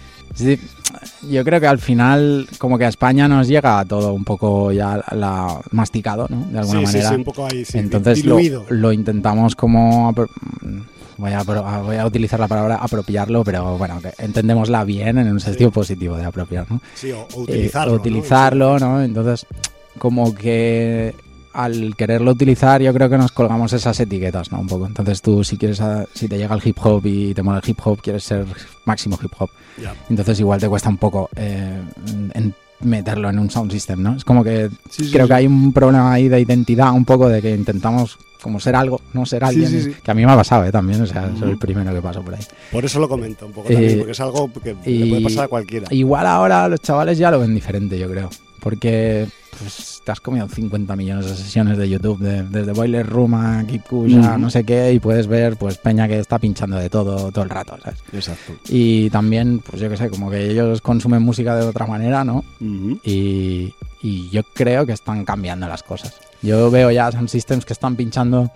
sí, yo creo que al final, como que a España nos llega todo un poco ya la, masticado, ¿no? De alguna sí, manera. sí, sí, un poco ahí, sí, Entonces lo, diluido. lo intentamos como... apro- Voy a, apro- voy a utilizar la palabra apropiarlo, pero bueno, que entendémosla bien en un sentido positivo de apropiar, ¿no? Sí, o, o Eh, utilizarlo. ¿no? utilizarlo, ¿no? Entonces, como que al quererlo utilizar, yo creo que nos colgamos esas etiquetas, ¿no? Un poco. Entonces tú, si quieres, a- si te llega el hip hop y te mola el hip hop, quieres ser máximo hip hop. Ya. Entonces igual te cuesta un poco eh, en meterlo en un sound system, ¿no? Es como que Sí, sí, creo sí. que hay un problema ahí de identidad, un poco de que intentamos como ser algo, no ser Sí, alguien, sí, sí. que a mí me ha pasado, ¿eh? También, o sea, soy Ujú. el primero que paso por ahí. Por eso lo comento un poco también, Eh, porque es algo que le y- puede pasar a cualquiera. Igual ahora los chavales ya lo ven diferente, yo creo. Porque pues, te has comido cincuenta millones de sesiones de YouTube, de- desde Boiler Room a Keep Kush a Ujú. no sé qué, y puedes ver pues peña que está pinchando de todo todo el rato, ¿sabes? Exacto. Y también, pues yo qué sé, como que ellos consumen música de otra manera, ¿no? Ujú. Y, y yo creo que están cambiando las cosas. Yo veo ya Sound Systems que están pinchando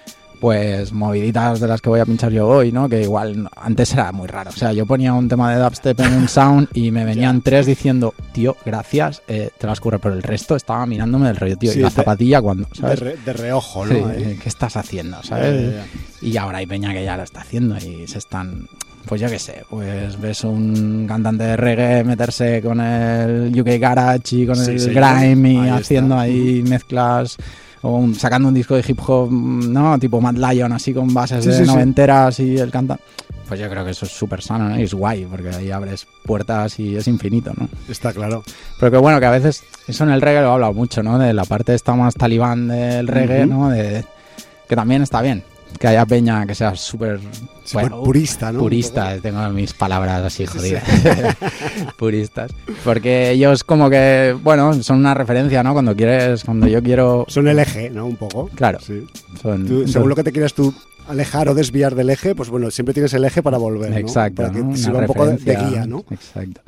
pues moviditas de las que voy a pinchar yo hoy, ¿no? Que igual no- antes era muy raro. O sea, yo ponía un tema de dubstep en un sound y me venían tres diciendo, tío, gracias, eh, te vas a currar, pero el resto estaba mirándome del rollo, tío, Sí, y la de- zapatilla cuando, De, ¿sabes? re- de reojo, ¿no? Sí, Ahí. eh, ¿qué estás haciendo? Ya, ¿Sabes? ya, ya. Y ahora hay peña que ya lo está haciendo y se están... Pues yo qué sé, pues ves un cantante de reggae meterse con el U K Garage y con Sí, el señor. grime y Ahí está. haciendo ahí mezclas o un- sacando un disco de hip hop, ¿no? Tipo Mad Lion, así con bases Sí, de sí, sí. noventeras y el canta. Pues yo creo que eso es súper sano, ¿no? Y es guay, porque ahí abres puertas y es infinito, ¿no? Está claro. Pero que bueno, que a veces, eso en el reggae lo he hablado mucho, ¿no? De la parte esta más talibán del reggae, Ujú. ¿no? De, que también está bien. Que haya peña que sea súper... Súper bueno, purista, ¿no? Un Purista, poco. tengo mis palabras así Sí, sí. jodidas. Puristas. Porque ellos como que, bueno, son una referencia, ¿no? Cuando quieres, cuando yo quiero... Son el eje, ¿no? Un poco. Claro. Sí. Son, Tú, según lo que te quieras tú alejar o desviar del eje, pues bueno, siempre tienes el eje para volver, ¿no? Exacto, Para que ¿no? te Una sirva un poco de, de referencia, guía, ¿no? Exacto.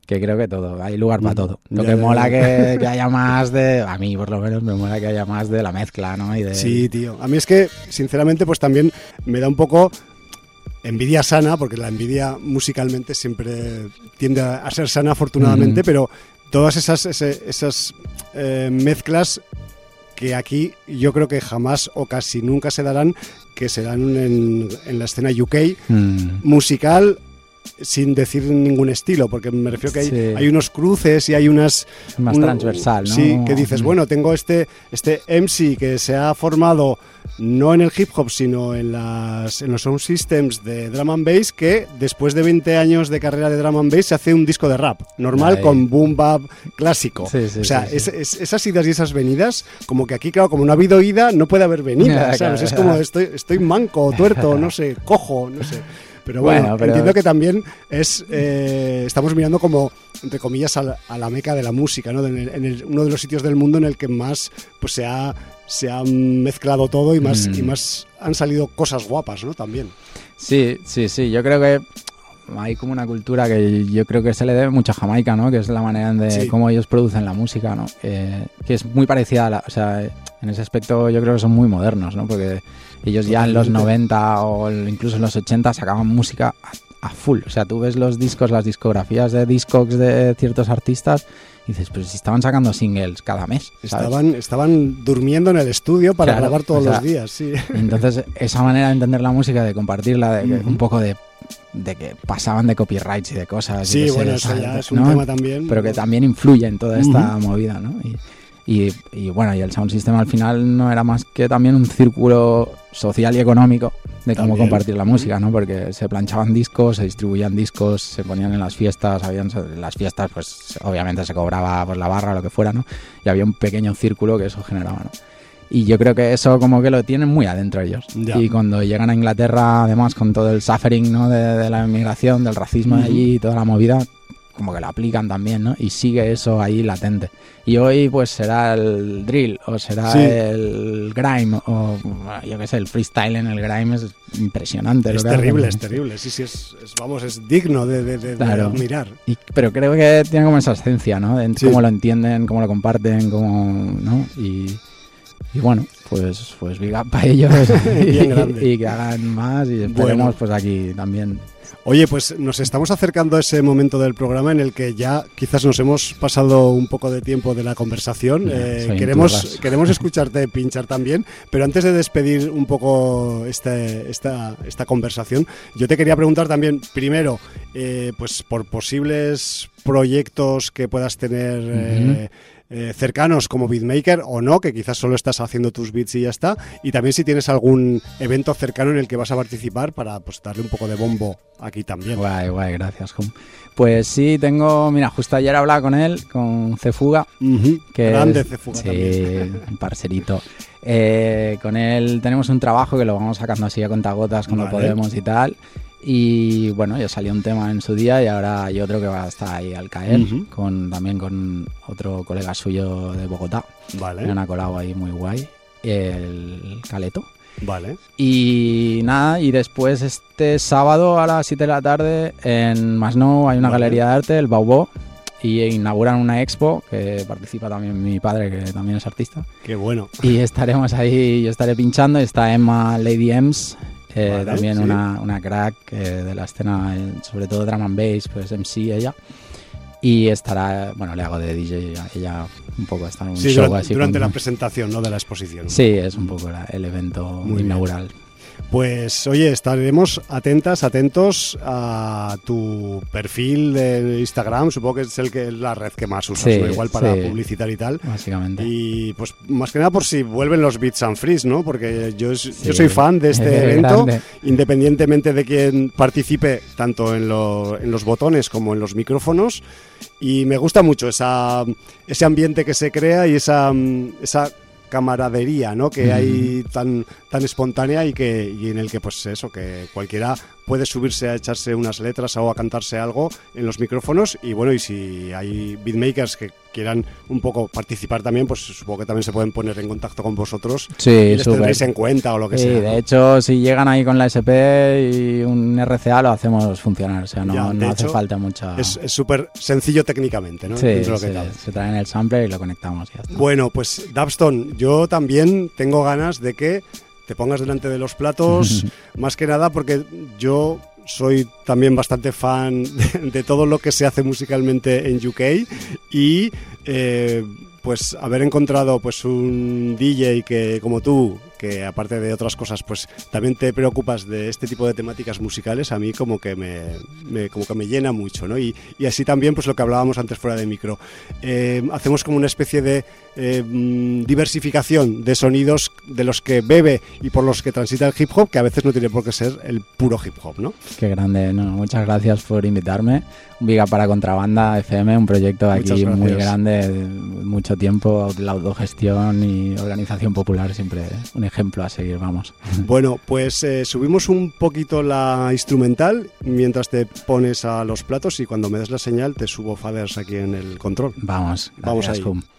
que creo que todo, hay lugar para todo. Lo Ya, que ya, mola ya. que, que haya más de, a mí por lo menos me mola que haya más de la mezcla, ¿no? Y de, Sí, tío. A mí es que, sinceramente, pues también me da un poco envidia sana, porque la envidia musicalmente siempre tiende a ser sana, afortunadamente, Ujú. pero todas esas, ese- esas eh, mezclas que aquí yo creo que jamás o casi nunca se darán, que se dan en, en la escena U K Mm, musical, sin decir ningún estilo, porque me refiero que hay, Sí. hay unos cruces y hay unas... más un- transversal, ¿no? Sí, que dices, Mm. bueno, tengo este, este M C que se ha formado no en el hip hop, sino en, las, en los sound systems de drum and bass, que después de veinte años de carrera de drum and bass se hace un disco de rap, normal, Ahí. con boom bap clásico. Sí, sí, o sea, sí, sí. es- es- esas idas y esas venidas, como que aquí, claro, como no ha habido ida, no puede haber venida, Ya, ¿sabes? claro. Es como estoy, estoy manco, tuerto, no sé, cojo, no sé. Pero bueno, Bueno, pero- entiendo que también es eh, estamos mirando como, entre comillas, a la, a la meca de la música, ¿no? En, el- en el- uno de los sitios del mundo en el que más pues se ha, se ha mezclado todo y más, Mm. y más han salido cosas guapas, ¿no? También. Sí, sí, sí, yo creo que hay como una cultura que yo creo que se le debe mucho a Jamaica, ¿no? Que es la manera de Sí. cómo ellos producen la música, ¿no? Eh, que es muy parecida a la, o sea, en ese aspecto yo creo que son muy modernos, ¿no? Porque ellos ya en los Totalmente. noventa o el- incluso en los ochenta sacaban música a, a full, o sea, tú ves los discos, las discografías de Discogs de ciertos artistas y dices, pero si estaban sacando singles cada mes, ¿sabes? Estaban, estaban durmiendo en el estudio para Claro, grabar todos o sea, los días, sí. Entonces, esa manera de entender la música, de compartirla, de que- Ujú. un poco de, de que pasaban de copyrights y de cosas. Sí, yo qué sé, bueno, eso ¿sabes? ya es un ¿no? tema también. Pero que también influye en toda esta Ujú. movida, ¿no? Y, y, y bueno, y el sound system al final no era más que también un círculo social y económico de cómo También. compartir la música, ¿no? Porque se planchaban discos, se distribuían discos, se ponían en las fiestas, habían en las fiestas pues obviamente se cobraba pues la barra o lo que fuera, ¿no? Y había un pequeño círculo que eso generaba, ¿no? Y yo creo que eso como que lo tienen muy adentro ellos. Ya. Y cuando llegan a Inglaterra, además con todo el suffering, ¿no? de, de la inmigración, del racismo de Ujú. allí y toda la movida, como que lo aplican también, ¿no? Y sigue eso ahí latente. Y hoy pues será el drill o será Sí. el grime o yo qué sé, el freestyle en el grime es impresionante. Es lo que terrible, hacen. es terrible. Sí, sí, es, es- vamos, es digno de, de, de- de Claro. admirar. Y- pero creo que tiene como esa esencia, ¿no? En Sí. cómo lo entienden, cómo lo comparten, cómo, ¿no? Y, y bueno, pues pues big up para ellos Bien y, grande. y que hagan más y esperemos Bueno. pues aquí también. Oye, pues nos estamos acercando a ese momento del programa en el que ya quizás nos hemos pasado un poco de tiempo de la conversación. Ya, Eh, soy queremos, inturras. queremos escucharte pinchar también, pero antes de despedir un poco este, esta, esta conversación, yo te quería preguntar también, primero, eh, pues por posibles proyectos que puedas tener eh, eh, cercanos como beatmaker o no, que quizás solo estás haciendo tus beats y ya está, y también si tienes algún evento cercano en el que vas a participar para pues darle un poco de bombo aquí también. Guay, guay, gracias, Hum. Pues sí, tengo, mira, justo ayer hablaba con él, con Cefuga, Ujú. que Grande es- Cefuga sí, también. un parcerito. Eh, con él tenemos un trabajo que lo vamos sacando así a contagotas cuando Vale. podemos y tal. Y bueno, ya salió un tema en su día y ahora hay otro que va a estar ahí al caer, Ujú. con, también con otro colega suyo de Bogotá. Vale, Una colabo ahí muy guay, el Caleto. vale. Y nada, y después este sábado a las siete de la tarde en Masnou hay una Vale. galería de arte, el Baubó, y inauguran una expo que participa también mi padre, que también es artista. Qué bueno. Y estaremos ahí, yo estaré pinchando, está Emma Lady Ems, eh, Vale, también sí. una, una crack eh, de la escena, eh, sobre todo drum and bass, pues M C ella. Y estará, bueno, le hago de D J a ella un poco, está en un Sí, show durante, así. durante con- la presentación, ¿no? De la exposición. Sí, es un poco la- el evento Muy bien. inaugural. Pues oye, estaremos atentas, atentos a tu perfil de Instagram. Supongo que es el que es la red que más usas, Sí, ¿no? Igual para sí. publicitar y tal. Básicamente. Y pues más que nada por si vuelven los Beats and Freeze, ¿no? Porque yo, es- yo Sí. soy fan de este evento, Grande. independientemente de quién participe tanto en, lo- en los botones como en los micrófonos. Y me gusta mucho esa, ese ambiente que se crea y esa, mm, esa camaradería, ¿no? Que Ujú. hay tan, tan espontánea y que y en el que pues eso, que cualquiera puede subirse a echarse unas letras o a cantarse algo en los micrófonos. Y bueno, y si hay beatmakers que quieran un poco participar también, pues supongo que también se pueden poner en contacto con vosotros, sí, y les super. tendréis en cuenta o lo que sí, sea. De hecho, si llegan ahí con la S P y un R C A, lo hacemos funcionar. O sea, no, Ya, no hace hecho, falta mucha... Es súper sencillo técnicamente, ¿no? Sí, Dentro de lo que sí, cabe. se traen el sampler y lo conectamos y ya está. Bueno, pues Dubstone, yo también tengo ganas de que te pongas delante de los platos, más que nada porque yo soy también bastante fan de, de todo lo que se hace musicalmente en U K y eh, pues haber encontrado pues un D J que como tú, que aparte de otras cosas pues también te preocupas de este tipo de temáticas musicales, a mí como que me, me como que me llena mucho, ¿no? Y, y así también pues lo que hablábamos antes fuera de micro, eh, hacemos como una especie de eh, diversificación de sonidos de los que bebe y por los que transita el hip hop, que a veces no tiene por qué ser el puro hip hop, ¿no? Qué grande, no, muchas gracias por invitarme. Un Big Up para Contrabanda F M, un proyecto aquí muy grande, mucho tiempo, la autogestión y organización popular, siempre un ejemplo a seguir, vamos. Bueno, pues eh, subimos un poquito la instrumental mientras te pones a los platos y cuando me des la señal te subo faders aquí en el control. Vamos, gracias, vamos ahí. Hum.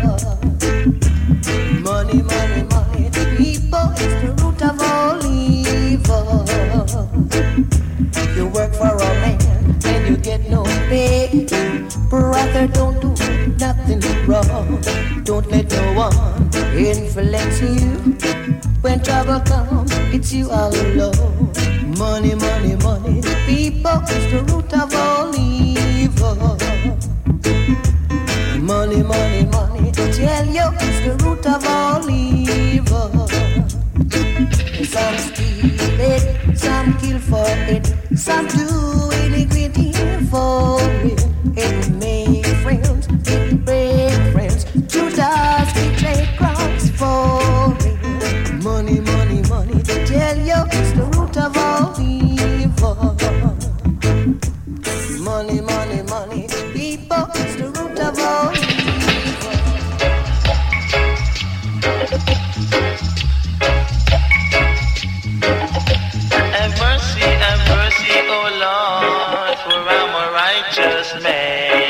Money, money, money, people, it's the root of all evil. Don't let no one influence you. When trouble comes, it's you all alone. Money, money, money. People is the root of all evil. Money, money, money. Tell you it's the root of all evil. Some steal it, some kill for it, some do iniquity for it. It make friends, it break friends. Judas betray Christ for it. Money, money, money. Tell you it's the root of all evil. Money, money, money. People, it's the root of all evil. Have mercy, have mercy, oh Lord, for I'm a righteous man.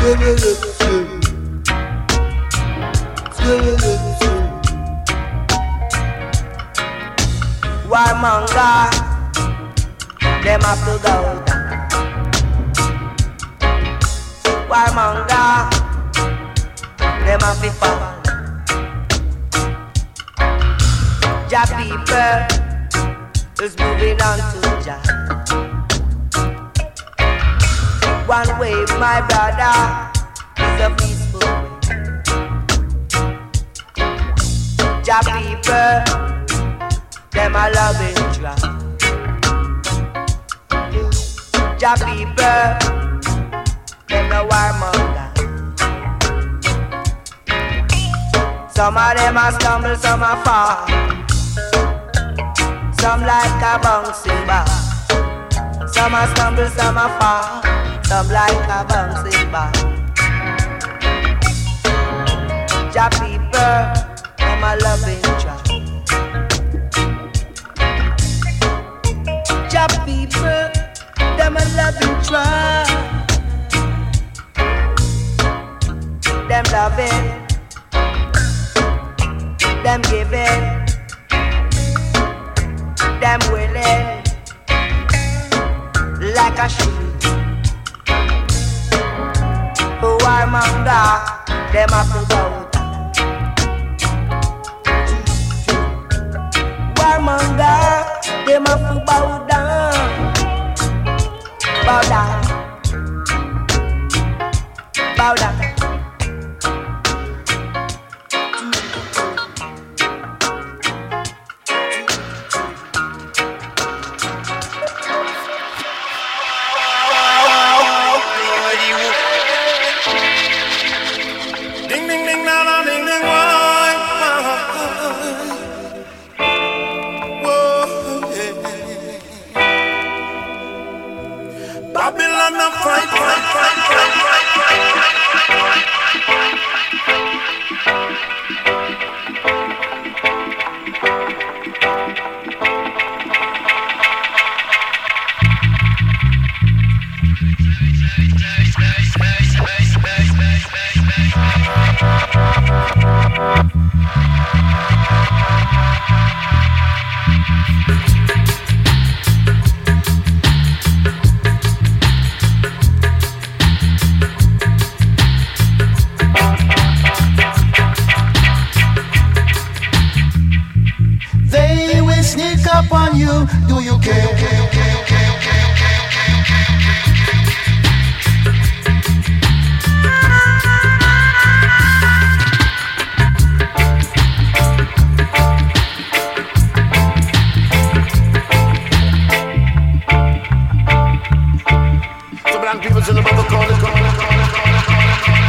Warmonger, them have to go down. Warmonger, them have to fall. Jah people is moving on to Jah. One way, my brother, is a peaceful way. Jah people, them a loving Jah. Jah people, them no warmonger. Some of them a stumble, some a fall. Some like a bouncing ball. Some a stumble, some a fall. Some like a bouncing ball. Jah people, them a loving Jah. Jah people, them a loving Jah. Them loving, them giving, them willing, like a sheep. Who are manga, them have to go. Warmonger, them have to bow down, bow down, bow down. Ding ding ding na na ding ding why. Whoa, yeah. Babylon a fight, fight, fight, fight, fight, fight. They will sneak up on you. Do you care? So black people's in the bubble corner, corner, corner, corner, corner, corner.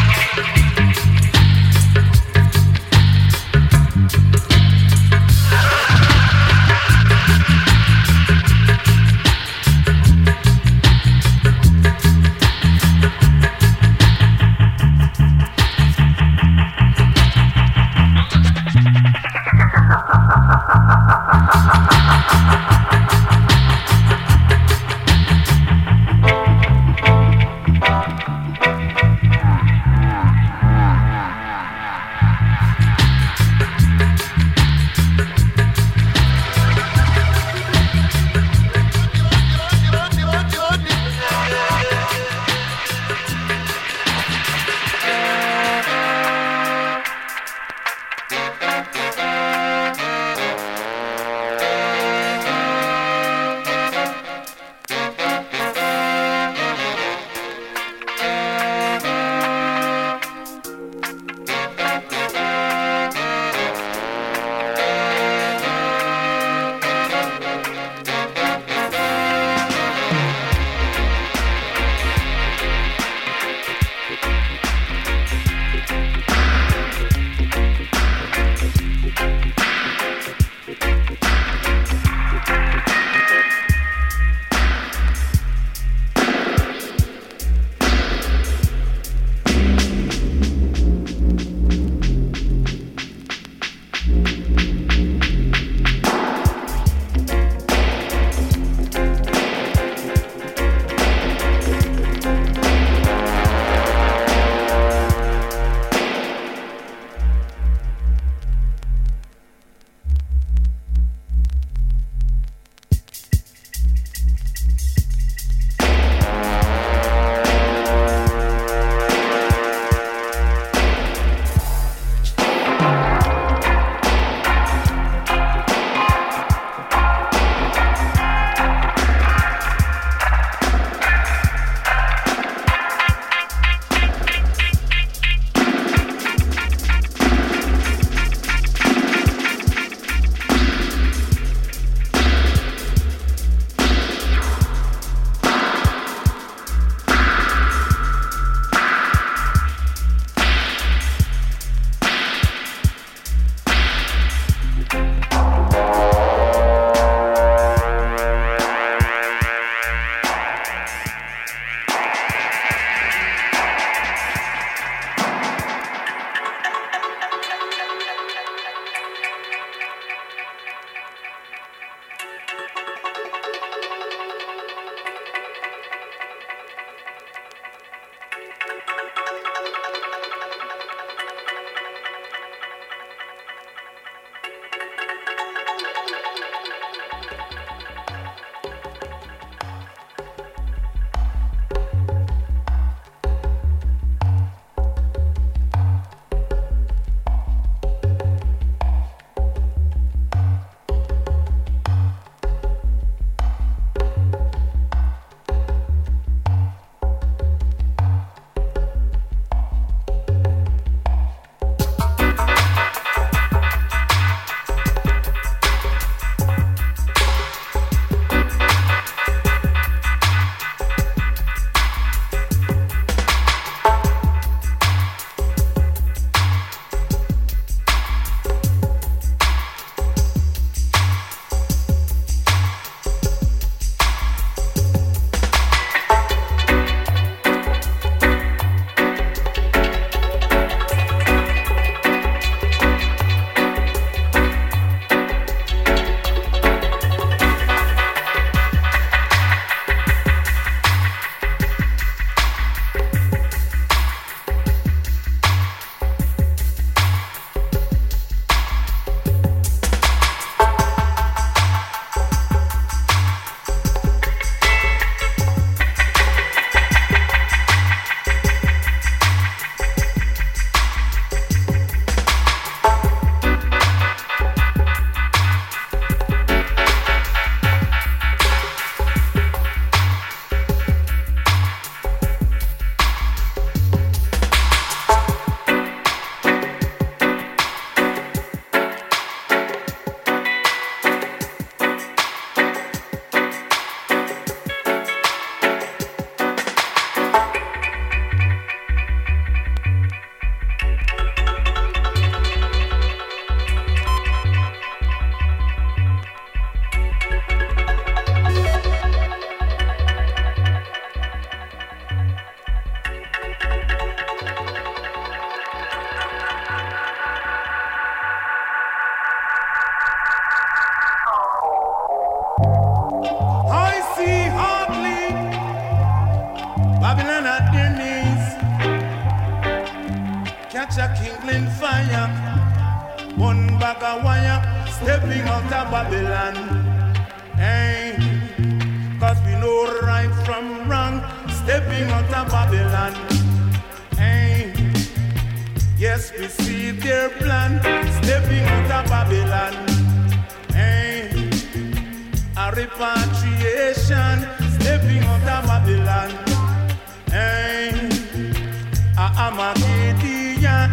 catch a kindling fire. One bag of wire, stepping out of Babylon. Hey, cause we know right from wrong, stepping out of Babylon. Hey, yes, we see their plan, stepping out of Babylon. Hey, a repatriation, stepping out of Babylon. Hey, a Armageddon.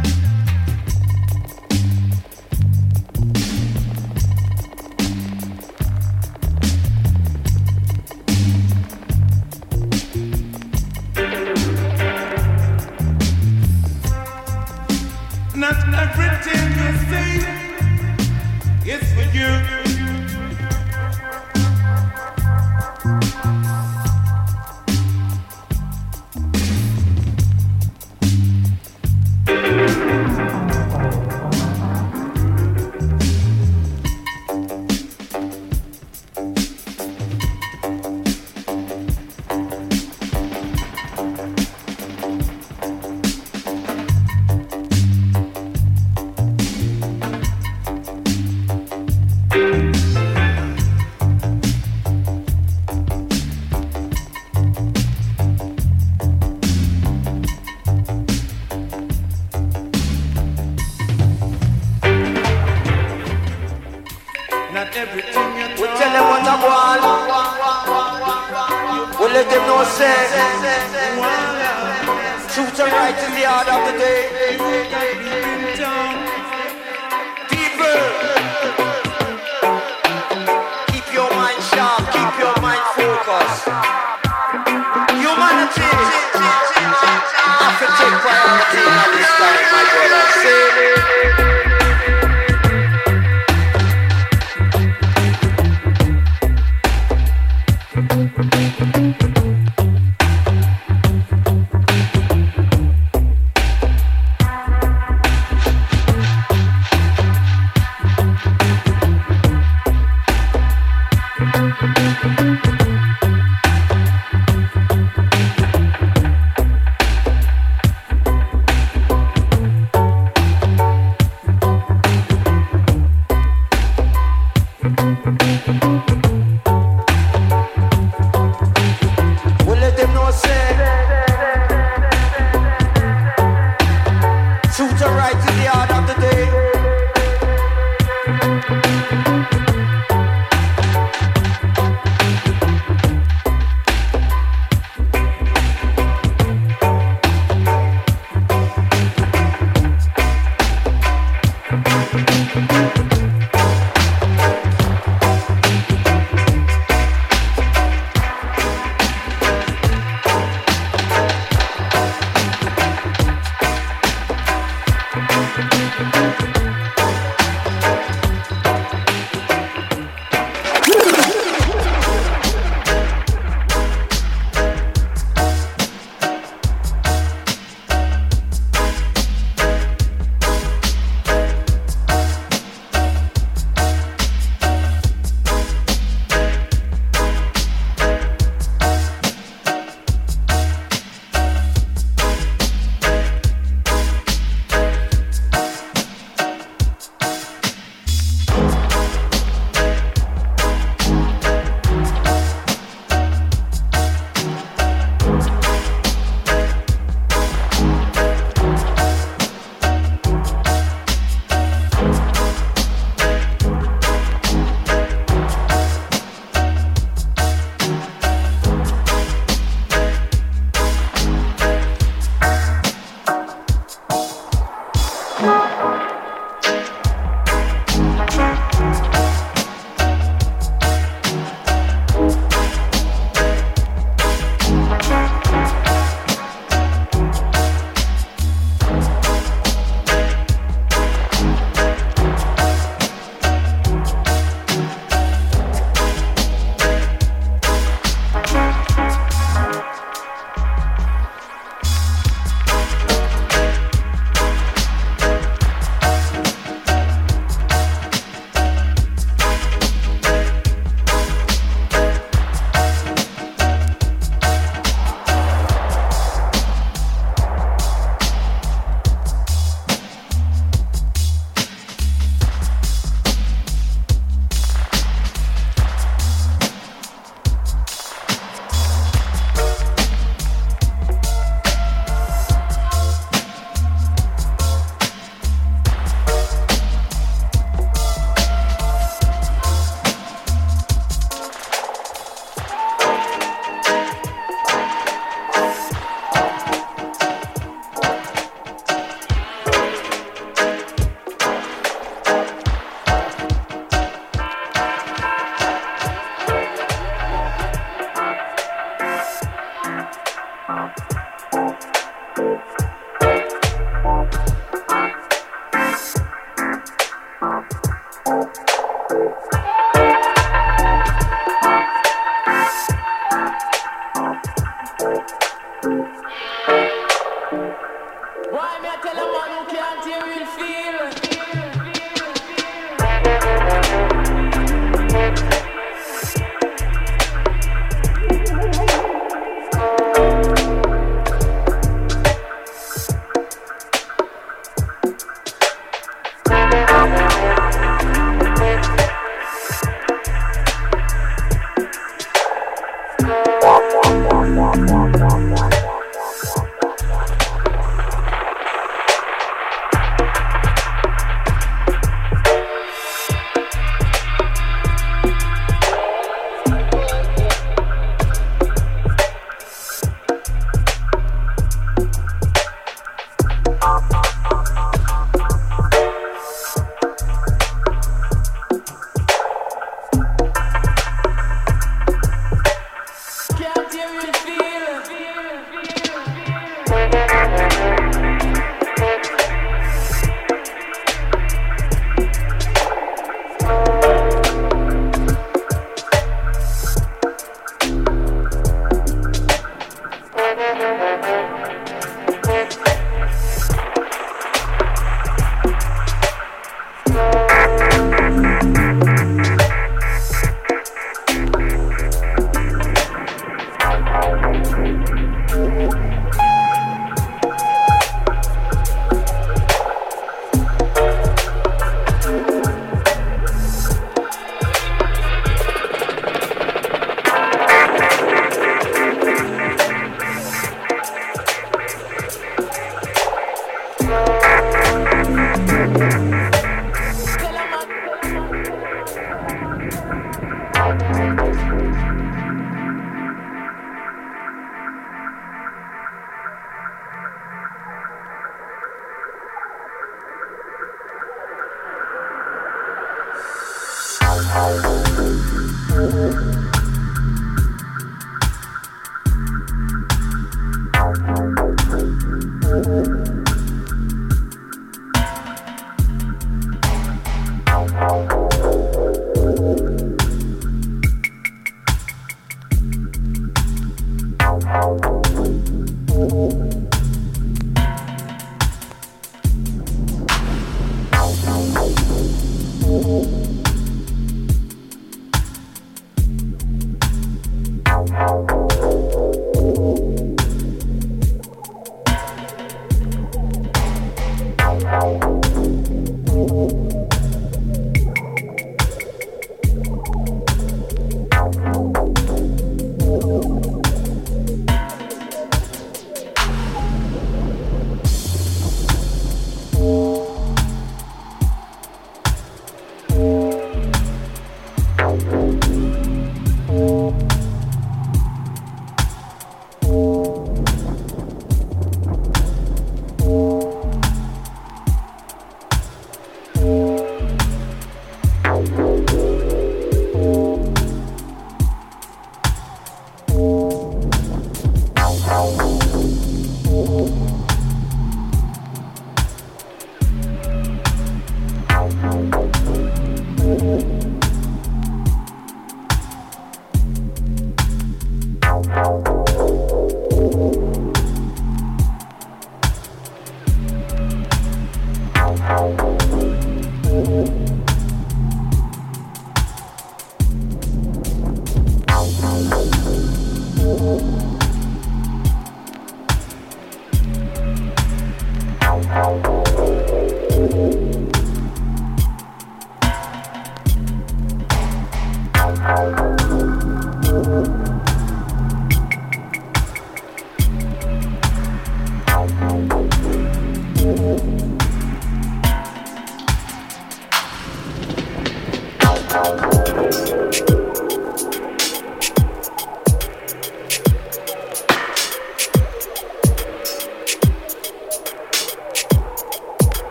Not everything you say is for you. Not everything you We tell them what I want. We let them know say truth and right in the heart of the day. People, keep your mind sharp, keep your mind focused. Humanity have to take priority at this time, my brother. Say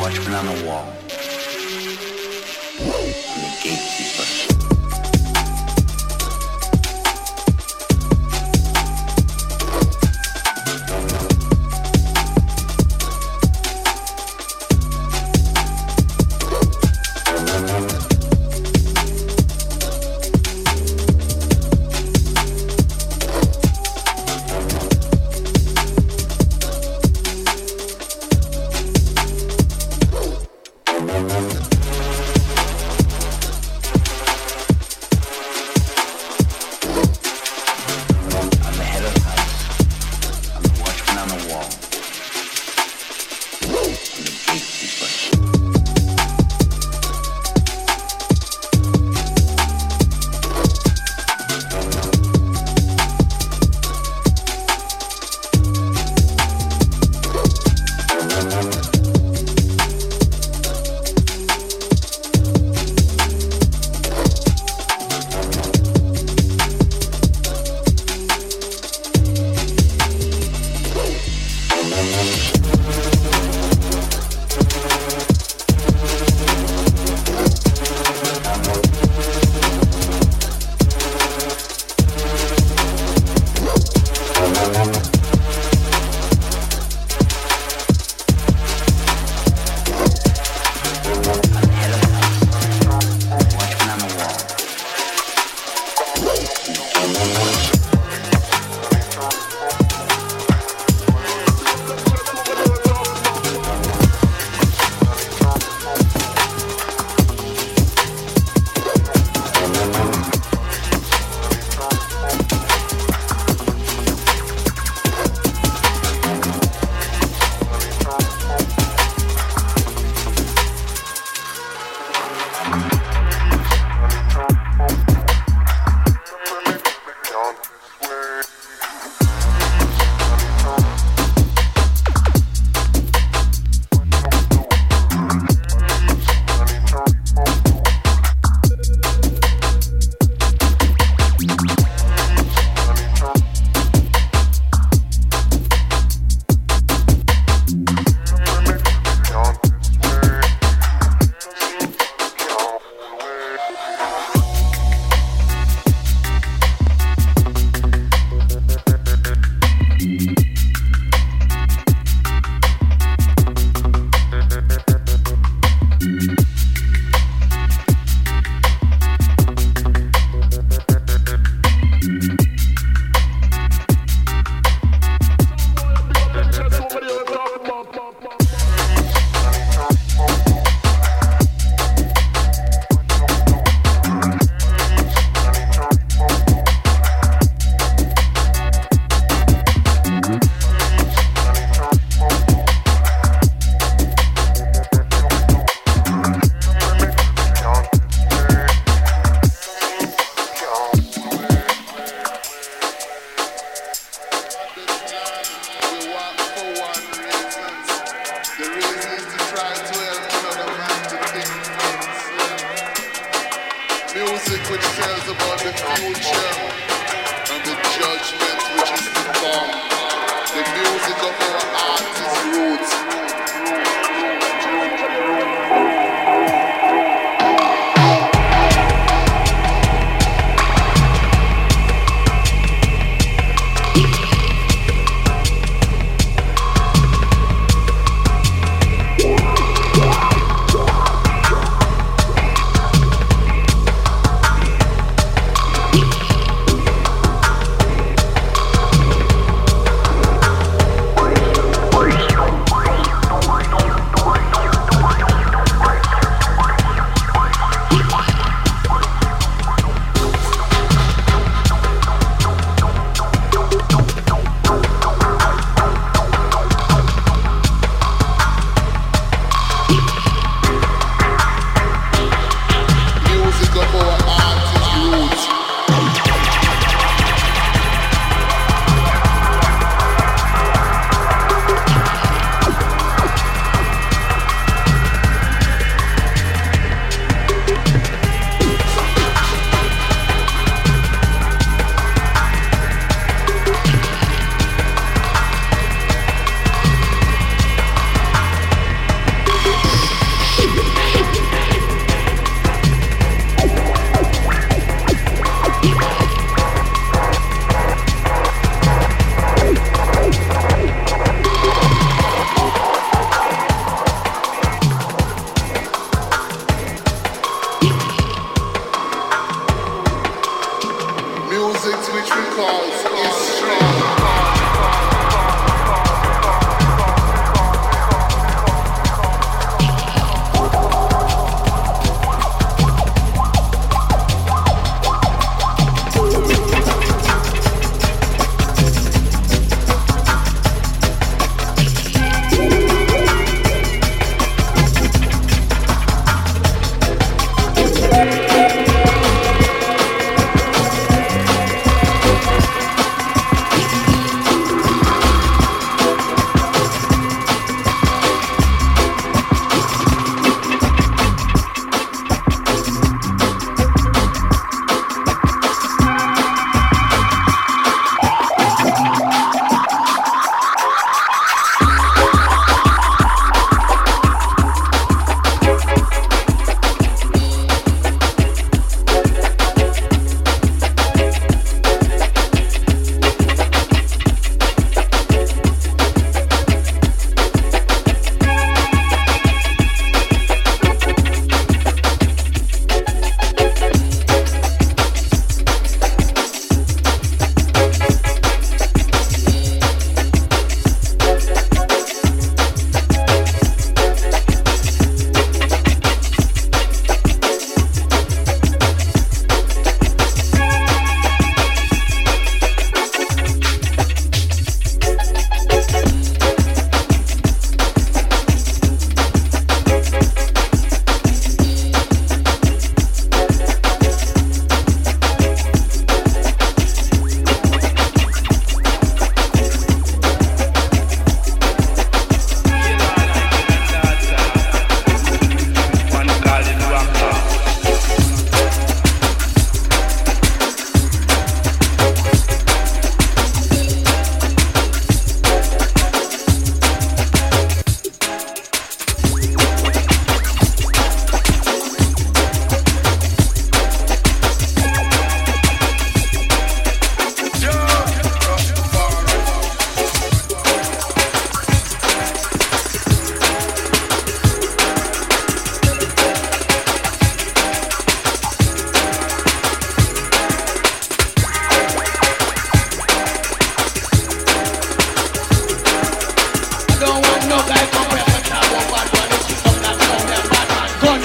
watchman on the wall. I'm the gatekeeper.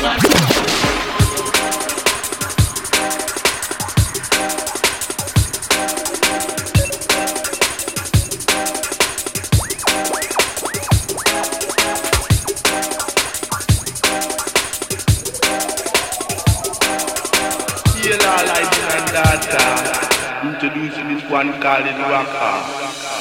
Introducing this one called it Rocker.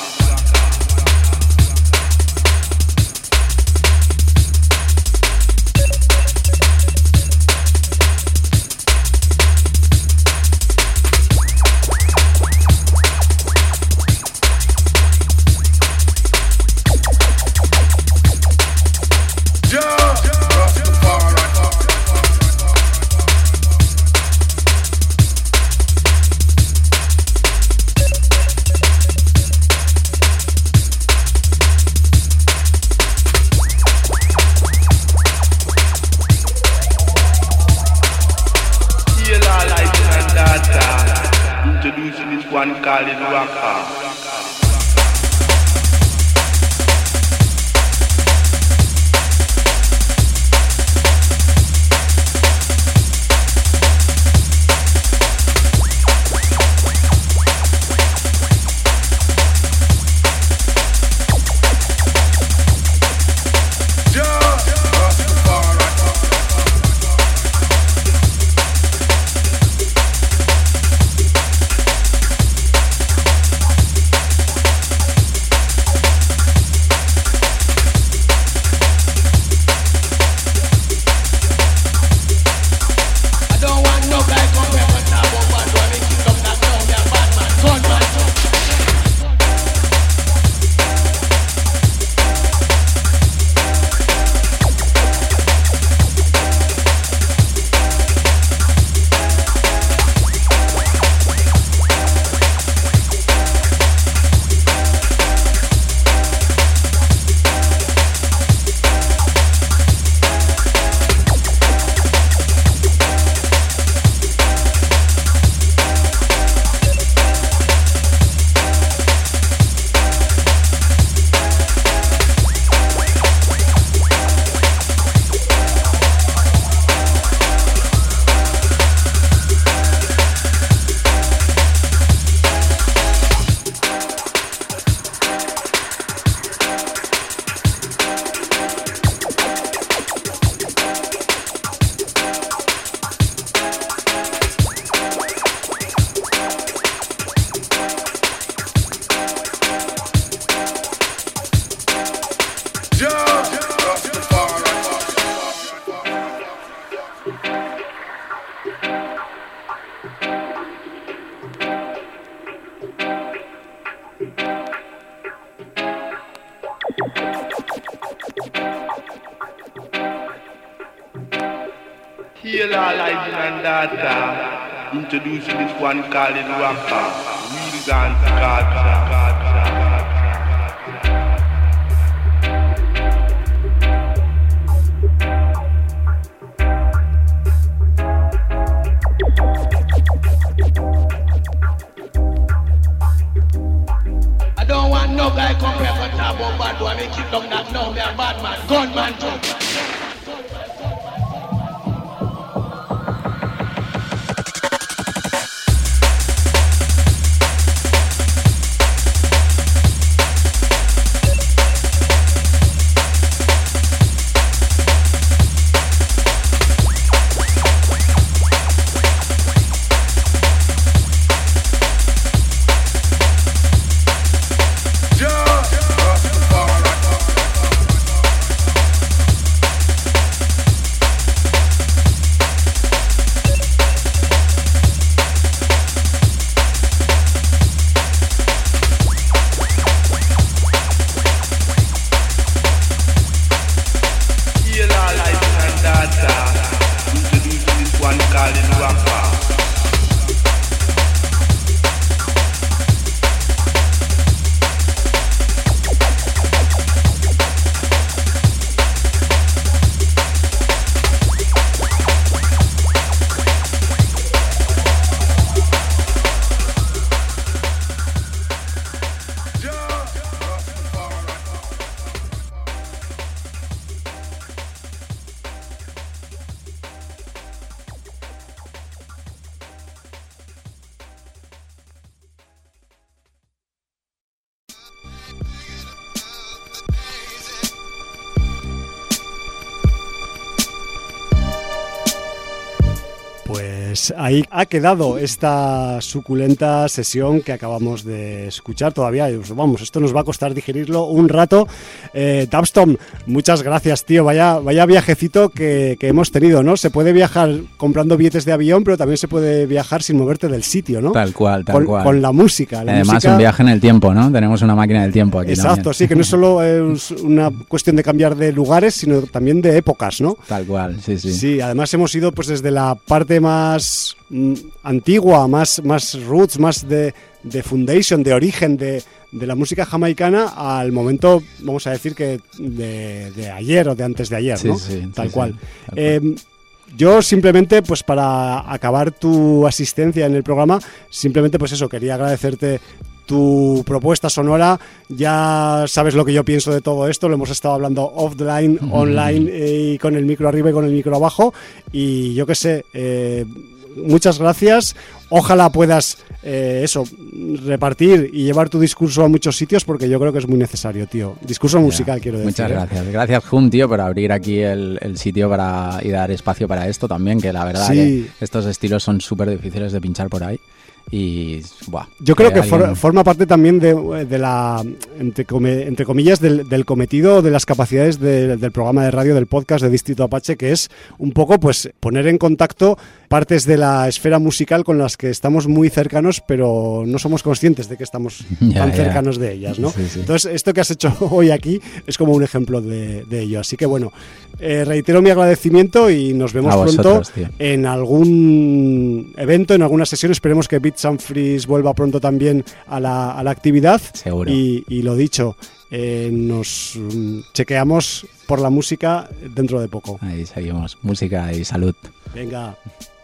One called it Rocker. Heal all life and data. Introducing this one called it Rocker. Real dance culture. I don't want no guy come here for talk about bad boy. Make it down that now me a bad man, gunman too. Pues ahí ha quedado esta suculenta sesión que acabamos de escuchar. Todavía, vamos, esto nos va a costar digerirlo un rato. Eh, Dubstomp, muchas gracias, tío. Vaya, vaya viajecito que, que hemos tenido, ¿no? Se puede viajar comprando billetes de avión, pero también se puede viajar sin moverte del sitio, ¿no? Tal cual, tal con, cual. Con la música. La Además, música... un viaje en el tiempo, ¿no? Tenemos una máquina del tiempo aquí. Exacto, también. Sí, que no es solo es una cuestión de cambiar de lugares, sino también de épocas, ¿no? Tal cual, sí, sí. Sí, además hemos ido pues desde la parte más mm, antigua, más, más roots, más de, de foundation, de origen de, de la música jamaicana al momento, vamos a decir que de, de ayer o de antes de ayer, sí, ¿no? Sí, Tal sí, cual. Sí, tal eh, cual. Yo simplemente, pues para acabar tu asistencia en el programa, simplemente pues eso, quería agradecerte tu propuesta sonora. Ya sabes lo que yo pienso de todo esto, lo hemos estado hablando offline, mm-hmm. online, eh, y con el micro arriba y con el micro abajo, y yo qué sé, eh, muchas gracias. Ojalá puedas eh, eso, repartir y llevar tu discurso a muchos sitios, porque yo creo que es muy necesario, tío. Discurso ya, musical, quiero decir. Muchas ¿eh? gracias. Gracias, Jun, tío, por abrir aquí el, el sitio para y dar espacio para esto también, que la verdad sí. que estos estilos son súper difíciles de pinchar por ahí. Y buah, yo creo que alguien... for, forma parte también de, de la entre, come, entre comillas del, del cometido, de las capacidades de, del programa de radio, del podcast de Distrito Apache, que es un poco pues poner en contacto partes de la esfera musical con las que estamos muy cercanos, pero no somos conscientes de que estamos yeah, tan yeah. cercanos de ellas, ¿no? Sí, sí. Entonces esto que has hecho hoy aquí es como un ejemplo de, de ello. Así que bueno, eh, reitero mi agradecimiento y nos vemos a pronto vosotros, tío. En algún evento, en alguna sesión. Esperemos que Beats and Freeze vuelva pronto también a la, a la actividad. Seguro. Y, y lo dicho, eh, nos um, chequeamos por la música dentro de poco. Ahí seguimos. Música y salud. Venga.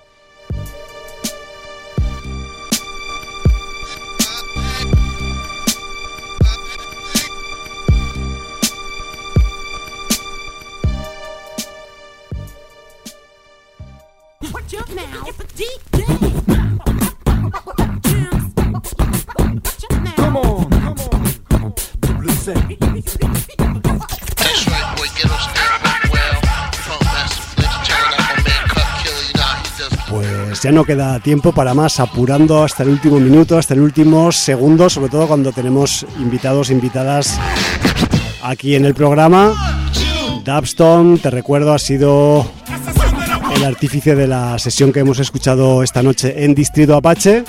Pues ya no queda tiempo para más, apurando hasta el último minuto, hasta el último segundo, sobre todo cuando tenemos invitados, invitadas aquí en el programa. Dubstomp, te recuerdo, ha sido el artífice de la sesión que hemos escuchado esta noche en Distrito Apache.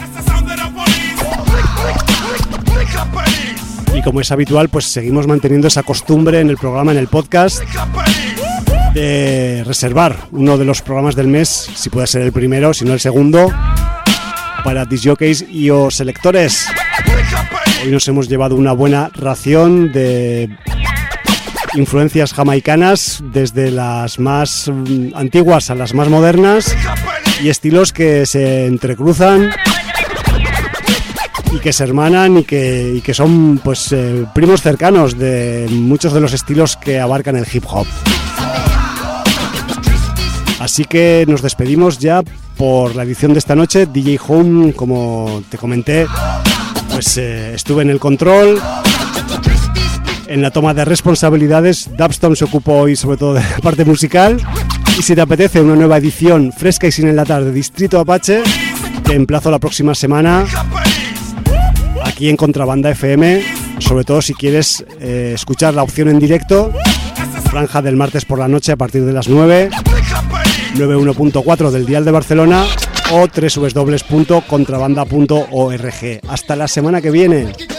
Y como es habitual, pues seguimos manteniendo esa costumbre en el programa, en el podcast, de reservar uno de los programas del mes, si puede ser el primero, si no el segundo, para disc jockeys y o selectores. Hoy nos hemos llevado una buena ración de influencias jamaicanas, desde las más antiguas a las más modernas, y estilos que se entrecruzan y que se hermanan y que, y que son pues eh, primos cercanos de muchos de los estilos que abarcan el hip hop. Así que nos despedimos ya por la edición de esta noche. D J Home, como te comenté, pues eh, estuve en el control, en la toma de responsabilidades. Dubstomp se ocupó hoy sobre todo de la parte musical. Y si te apetece una nueva edición fresca y sin enlatar de Distrito Apache, te emplazo la próxima semana aquí en Contrabanda F M, sobre todo si quieres eh, escuchar la opción en directo, franja del martes por la noche a partir de las nueve, noventa y uno punto cuatro del dial de Barcelona, o doble u doble u doble u punto contrabanda punto org. Hasta la semana que viene.